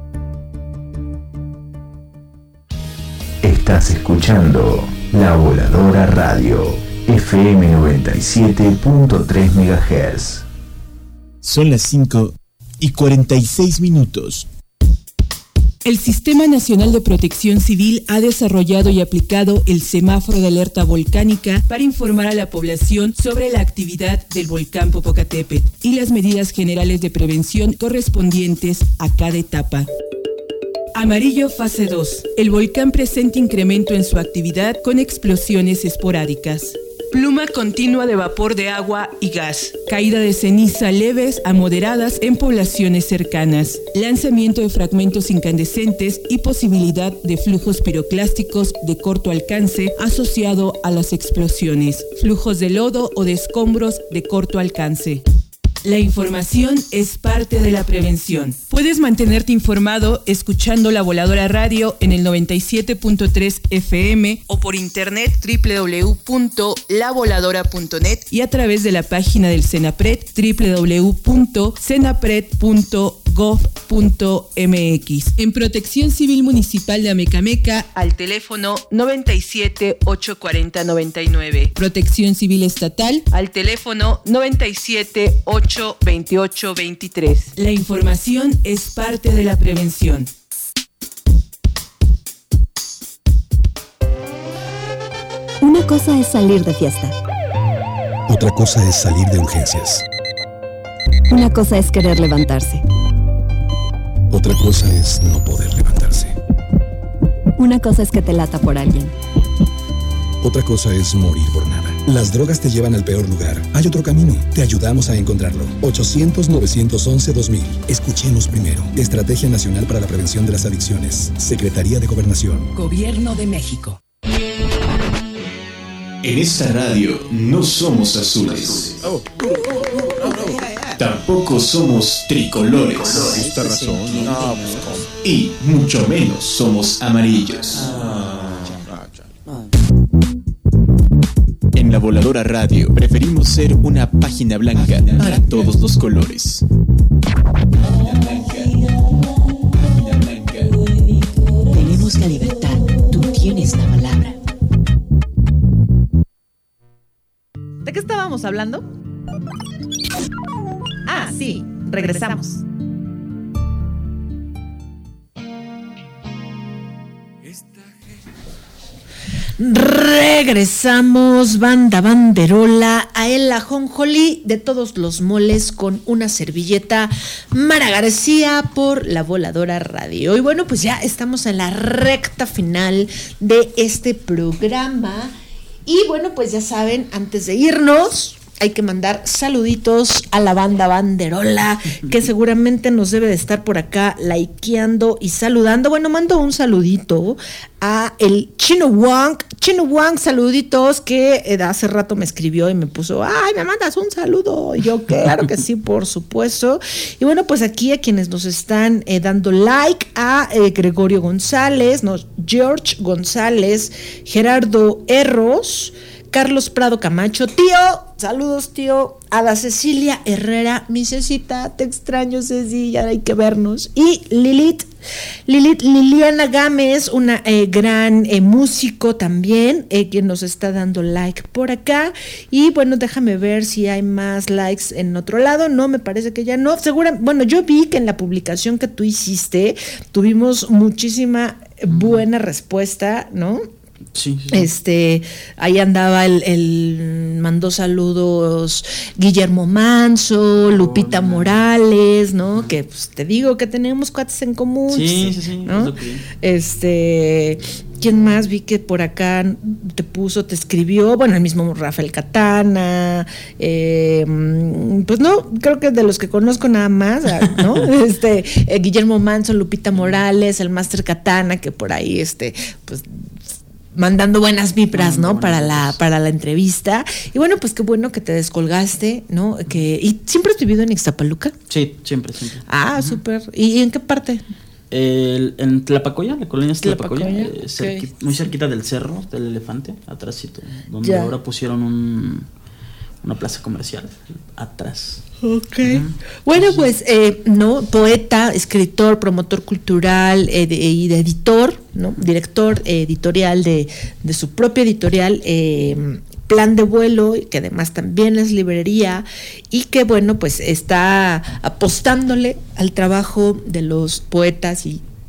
Estás escuchando La Voladora Radio, F M noventa y siete punto tres megahertz.
Son las cinco y cuarenta y seis minutos.
El Sistema Nacional de Protección Civil ha desarrollado y aplicado el semáforo de alerta volcánica para informar a la población sobre la actividad del volcán Popocatépetl y las medidas generales de prevención correspondientes a cada etapa. Amarillo fase dos. El volcán presenta incremento en su actividad con explosiones esporádicas. Pluma continua de vapor de agua y gas. Caída de ceniza leves a moderadas en poblaciones cercanas. Lanzamiento de fragmentos incandescentes y posibilidad de flujos piroclásticos de corto alcance asociado a las explosiones. Flujos de lodo o de escombros de corto alcance. La información es parte de la prevención. Puedes mantenerte informado escuchando La Voladora Radio en el noventa y siete punto tres F M o por internet doble u doble u doble u punto la voladora punto net y a través de la página del CENAPRED doble u doble u doble u punto cenapred punto gov punto m x. En Protección Civil Municipal de Amecameca al teléfono noventa y siete, ochocientos cuarenta, noventa y nueve. Protección Civil Estatal al teléfono noventa y siete, ochocientos veintiocho, veintitrés. La información es parte de la prevención.
Una cosa es salir de fiesta.
Otra cosa es salir de urgencias.
Una cosa es querer levantarse.
Otra cosa es no poder levantarse.
Una cosa es que te lata por alguien.
Otra cosa es morir por nada. Las drogas te llevan al peor lugar. Hay otro camino. Te ayudamos a encontrarlo. ochocientos, novecientos once, dos mil. Escuchemos primero. Estrategia Nacional para la Prevención de las Adicciones. Secretaría de Gobernación.
Gobierno de México.
En esta radio no somos azules. Tampoco somos tricolores.
Esta razón.
Y mucho menos somos amarillos. En La Voladora Radio preferimos ser una página blanca para todos los colores.
Tenemos la libertad, tú tienes la palabra.
¿De qué estábamos hablando? Ah, sí, regresamos. Regresamos, banda banderola, a el ajonjolí de todos los moles con una servilleta. Mara García por La Voladora Radio. Y bueno, pues ya estamos en la recta final de este programa. Y bueno, pues ya saben, antes de irnos, hay que mandar saluditos a la banda banderola, que seguramente nos debe de estar por acá likeando y saludando. Bueno, mando un saludito a el Chino Wang. Chino Wang, saluditos, que eh, hace rato me escribió y me puso, ay, me mandas un saludo. Y yo, claro que sí, por supuesto. Y bueno, pues aquí a quienes nos están eh, dando like, a eh, Gregorio González, no, George González, Gerardo Erros, Carlos Prado Camacho, tío, saludos tío, Ada Cecilia Herrera, mi Cecita, te extraño Ceci, ya hay que vernos, y Lilith, Lilith Liliana Gámez, una eh, gran eh, músico también, eh, que nos está dando like por acá, y bueno, déjame ver si hay más likes en otro lado, no, me parece que ya no, seguramente, bueno, yo vi que en la publicación que tú hiciste, tuvimos muchísima buena respuesta, ¿no?
Sí, sí.
Este, ahí andaba el, el mandó saludos Guillermo Manso, Lupita oh, Morales, ¿no? Que pues, te digo que tenemos cuates en común.
Sí, sí, sí.
¿no?
Okay.
Este, ¿quién más vi que por acá te puso, te escribió? Bueno, el mismo Rafael Catana, eh, pues no, creo que de los que conozco nada más, ¿no? Este, eh, Guillermo Manso, Lupita Morales, el Máster Catana, que por ahí, este, pues mandando buenas vibras, ¿no? Para la, para la entrevista. Y bueno, pues qué bueno que te descolgaste, ¿no? Que, ¿y siempre has vivido en Ixtapaluca?
Sí, siempre, siempre.
Ah, uh-huh. Súper. ¿Y, ¿Y en qué parte?
El, en Tlapacoya, la colonia es Tlapacoya,
Tlapacoya
eh,
okay.
cerqui, muy cerquita del cerro, del Elefante, atrásito, donde
ya.
ahora pusieron un, una plaza comercial, atrás.
Ok. Uh-huh. Bueno, pues, eh, ¿no? Poeta, escritor, promotor cultural eh, de, y de editor, ¿no? Director eh, editorial de, de su propia editorial, eh, Plan de Vuelo, que además también es librería, y que, bueno, pues está apostándole al trabajo de los poetas y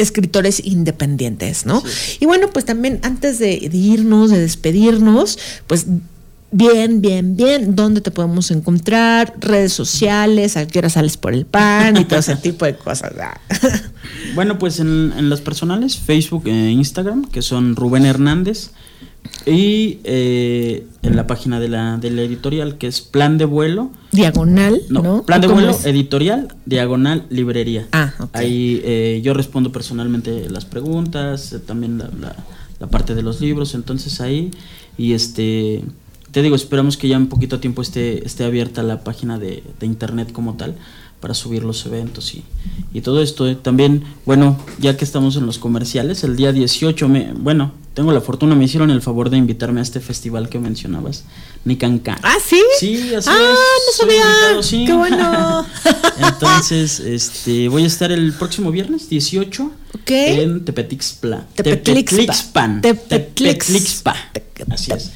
escritores independientes, ¿no? Sí. Y bueno, pues también antes de, de irnos, de despedirnos, pues bien, bien, bien, ¿dónde te podemos encontrar? Redes sociales, a qué hora sales por el pan y todo ese tipo de cosas.
Bueno, pues en, en las personales, Facebook e Instagram, que son Rubén Hernández, y eh, en la página de la, de la editorial, que es Plan de Vuelo.
Diagonal, ¿no? ¿no?
Plan de Vuelo, es? Editorial, diagonal, librería.
Ah, ok.
Ahí eh, yo respondo personalmente las preguntas, eh, también la, la, la parte de los libros, entonces ahí, y este... Te digo, esperamos que ya en poquito tiempo esté, esté abierta la página de, de internet como tal para subir los eventos y, y todo esto. También, bueno, ya que estamos en los comerciales, el día dieciocho, me, bueno, tengo la fortuna, me hicieron el favor de invitarme a este festival que mencionabas, Nicanca.
¿Ah, sí?
Sí, así
ah,
es.
no sabía.
Invitado, sí.
Qué bueno.
Entonces, este, voy a estar el próximo viernes dieciocho
okay.
en Tepetixpla.
Tepetixpan.
Tepetixpa. Así es.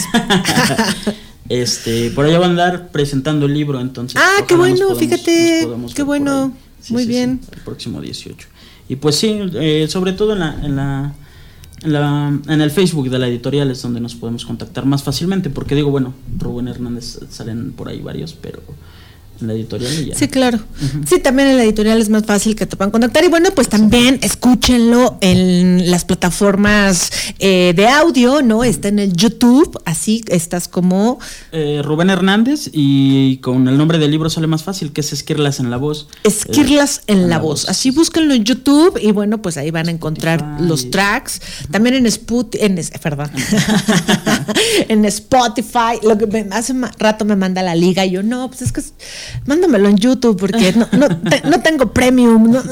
Este, por allá van a andar presentando el libro, entonces.
Ah, qué bueno,
podemos,
fíjate, qué bueno,
sí,
muy
sí,
bien.
Sí, el próximo dieciocho. Y pues sí, eh, sobre todo en la, en la, en la, en el Facebook de la editorial es donde nos podemos contactar más fácilmente, porque digo, bueno, Rubén Hernández salen por ahí varios, pero en la editorial y ya.
Sí, claro. Uh-huh. Sí, también en la editorial es más fácil que te puedan contactar. Y bueno, pues también escúchenlo en las plataformas eh, de audio, ¿no? Está en el YouTube, así estás como...
Eh, Rubén Hernández, y con el nombre del libro sale más fácil, que es Esquirlas en la Voz.
Esquirlas eh, en, en la, la voz. voz. Así búsquenlo en YouTube y bueno, pues ahí van a encontrar Spotify. Los tracks. Uh-huh. También en Spotify, en, perdón, en Spotify. Lo que me, hace rato me manda la liga y yo, no, pues es que... mándamelo en YouTube porque no, no, te, no tengo premium, ¿no?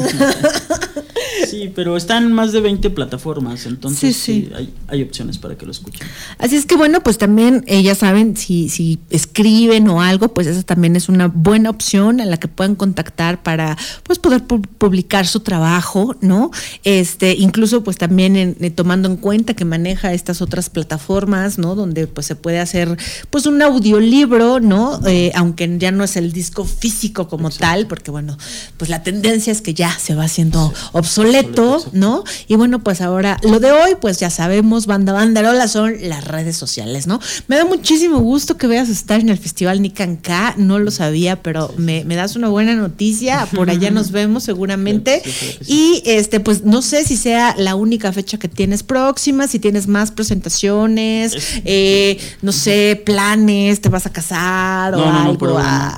Sí, pero están más de veinte plataformas, entonces
sí, sí.
sí hay, hay opciones para que lo escuchen.
Así es que bueno, pues también eh, ya saben, si, si escriben o algo, pues esa también es una buena opción a la que puedan contactar para pues poder pu- publicar su trabajo, ¿no? Este, incluso pues también en, eh, tomando en cuenta que maneja estas otras plataformas, ¿no? Donde pues se puede hacer pues un audiolibro, ¿no? Eh, aunque ya no es el disco físico como exacto. tal, porque bueno, pues la tendencia es que ya se va haciendo sí. obsoleto, obsoleto, ¿no? Y bueno, pues ahora lo de hoy, pues ya sabemos, Banda Banderola son las redes sociales, ¿no? Me da muchísimo gusto que veas estar en el Festival Nicanca, no lo sabía, pero sí. me, me das una buena noticia, por allá nos vemos seguramente, sí, sí, sí. y este, pues no sé si sea la única fecha que tienes próxima, si tienes más presentaciones, es, eh, no sé, planes, te vas a casar
no,
o
no,
algo.
No, pero ah.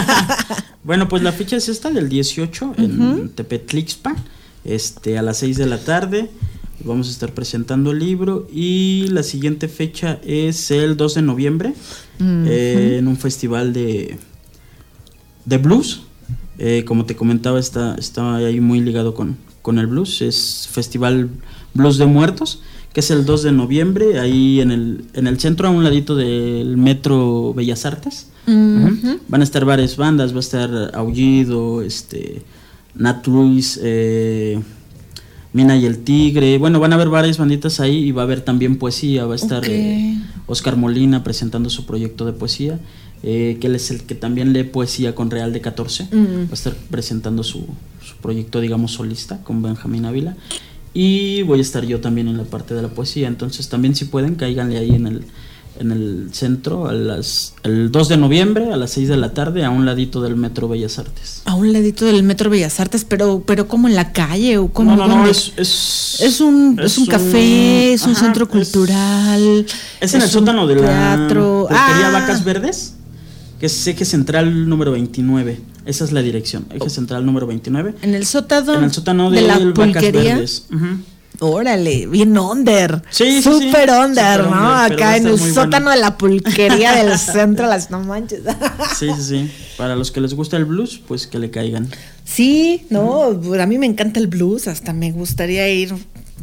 Bueno, pues la fecha es esta del dieciocho en uh-huh. Tepetlixpa, este, a las seis de la tarde. Vamos a estar presentando el libro y la siguiente fecha es el dos de noviembre uh-huh. eh, en un festival de, de blues. Eh, como te comentaba, está, está ahí muy ligado con, con el blues. Es Festival Blues de Muertos, que es el dos de noviembre, ahí en el, en el centro, a un ladito del Metro Bellas Artes. Uh-huh. Uh-huh. Van a estar varias bandas, va a estar Aullido, este, Nat Ruiz, eh, Mina y el Tigre. Bueno, van a haber varias banditas ahí y va a haber también poesía. Va a estar okay. eh, Oscar Molina presentando su proyecto de poesía, eh, que él es el que también lee poesía con Real de catorce. Uh-huh. Va a estar presentando su, su proyecto, digamos, solista con Benjamín Ávila. Y voy a estar yo también en la parte de la poesía. Entonces también, si pueden, cáiganle ahí en el... en el centro a las el dos de noviembre a las seis de la tarde, a un ladito del Metro Bellas Artes.
A un ladito del Metro Bellas Artes, pero pero como en la calle o como
no, no, no, es, es
es un es, es un café, es un ajá, centro cultural.
Es, es en el sótano de la Pulquería ah. Vacas Verdes, que es eje central número veintinueve. Esa es la dirección, eje central número veintinueve.
En el sótano,
en el sótano de,
de la
Vacas
Pulquería.
Verdes. Uh-huh.
Órale, bien under.
Sí, sí,
super
sí.
under,
super
¿no?
Under,
acá en el sótano
bueno.
de la Pulquería del centro, las no manches.
Sí, sí, sí. Para los que les gusta el blues, pues que le caigan.
Sí, no, uh-huh. a mí me encanta el blues, hasta me gustaría ir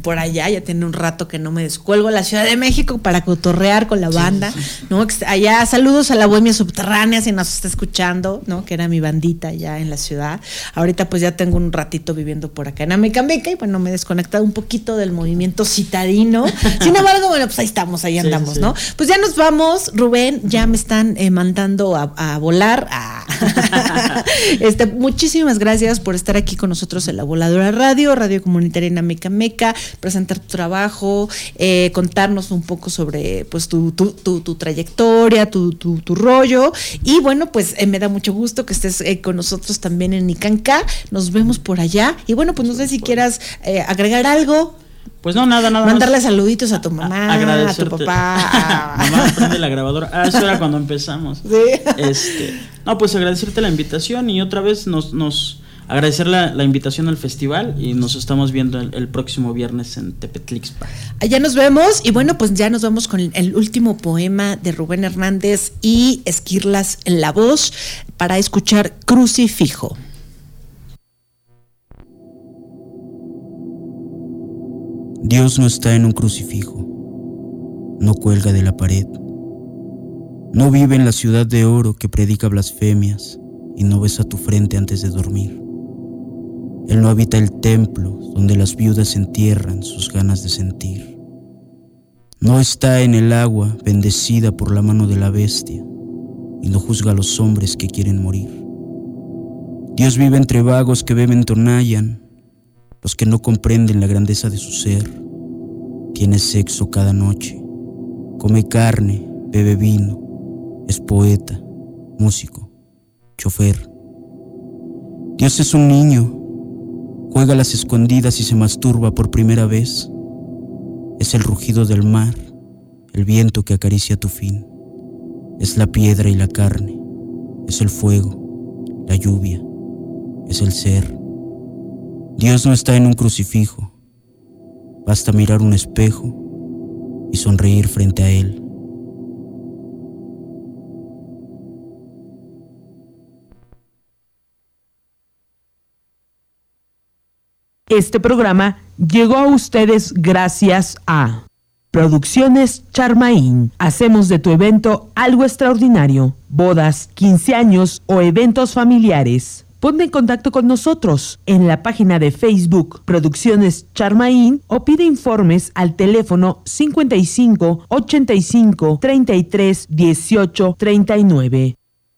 por allá, ya tiene un rato que no me descuelgo a la Ciudad de México para cotorrear con la banda, sí, sí. ¿no? Allá, saludos a la Bohemia Subterránea, si nos está escuchando, ¿no? Que era mi bandita allá en la ciudad. Ahorita pues ya tengo un ratito viviendo por acá en Amecameca y bueno, me he desconectado un poquito del movimiento citadino. Sin embargo, bueno, pues ahí estamos, ahí andamos, sí, sí. ¿no? Pues ya nos vamos, Rubén, ya me están eh, mandando a, a volar. A este, muchísimas gracias por estar aquí con nosotros en La Voladora Radio, Radio Comunitaria en Amecameca, presentar tu trabajo, eh, contarnos un poco sobre pues tu, tu, tu, tu trayectoria, tu, tu, tu rollo. Y bueno, pues eh, me da mucho gusto que estés eh, con nosotros también en Nicancá. Nos vemos por allá. Y bueno, pues no sé si quieras eh, agregar algo.
Pues no, nada, nada.
Mandarle más saluditos a tu mamá, a, a tu papá. A...
Mamá, prende la grabadora. Ah, eso era cuando empezamos.
Sí.
Este, no, pues agradecerte la invitación y otra vez nos, nos agradecer la, la invitación al festival y nos estamos viendo el, el próximo viernes en Tepetlixpa.
Allá nos vemos y bueno, pues ya nos vamos con el, el último poema de Rubén Hernández y Esquirlas en la voz para escuchar Crucifijo.
Dios no está en un crucifijo, no cuelga de la pared, no vive en la ciudad de oro que predica blasfemias y no besa tu frente antes de dormir. Él no habita el templo donde las viudas entierran sus ganas de sentir. No está en el agua bendecida por la mano de la bestia y no juzga a los hombres que quieren morir. Dios vive entre vagos que beben Tonayan, los que no comprenden la grandeza de su ser. Tiene sexo cada noche, come carne, bebe vino, es poeta, músico, chofer. Dios es un niño, juega a las escondidas y se masturba por primera vez. Es el rugido del mar, el viento que acaricia tu fin. Es la piedra y la carne, es el fuego, la lluvia, es el ser. Dios no está en un crucifijo, basta mirar un espejo y sonreír frente a él.
Este programa llegó a ustedes gracias a Producciones Charmaín. Hacemos de tu evento algo extraordinario. Bodas, quince años o eventos familiares. Ponte en contacto con nosotros en la página de Facebook Producciones Charmaín o pide informes al teléfono cincuenta y cinco, ochenta y cinco, treinta y tres, dieciocho, treinta y nueve.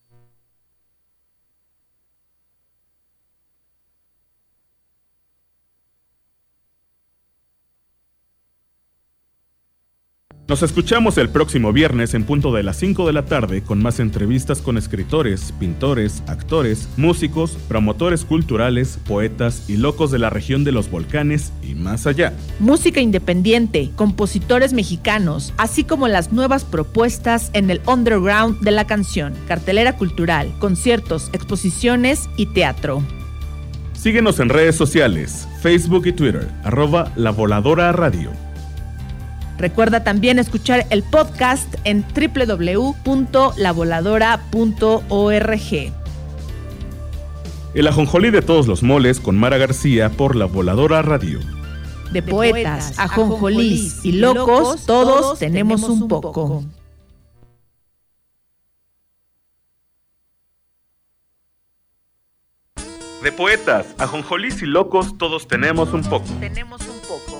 Nos escuchamos el próximo viernes en punto de las cinco de la tarde con más entrevistas con escritores, pintores, actores, músicos, promotores culturales, poetas y locos de la región de los volcanes y más allá.
Música independiente, compositores mexicanos, así como las nuevas propuestas en el underground de la canción, cartelera cultural, conciertos, exposiciones y teatro.
Síguenos en redes sociales, Facebook y Twitter, arroba La Voladora Radio.
Recuerda también escuchar el podcast en doble u doble u doble u punto la voladora punto org.
El ajonjolí de todos los moles con Mara García por La Voladora Radio.
De poetas, ajonjolís y locos, todos tenemos un poco.
De poetas, ajonjolís y locos, todos tenemos un poco.
Tenemos un poco.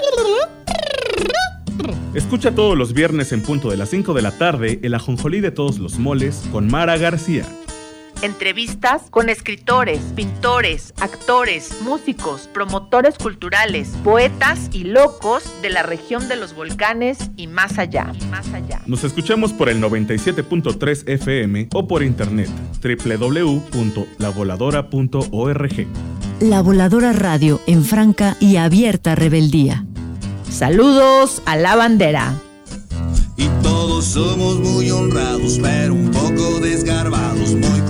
Escucha todos los viernes en punto de las cinco de la tarde el ajonjolí de todos los moles con Mara García.
Entrevistas con escritores, pintores, actores, músicos, promotores culturales, poetas y locos de la región de los volcanes y más allá. Y más allá.
Nos escuchamos por el noventa y siete punto tres F M o por internet doble u doble u doble u punto la voladora punto org.
La Voladora Radio en franca y abierta rebeldía.
Saludos a la bandera.
Y todos somos muy honrados, pero un poco desgarbados, muy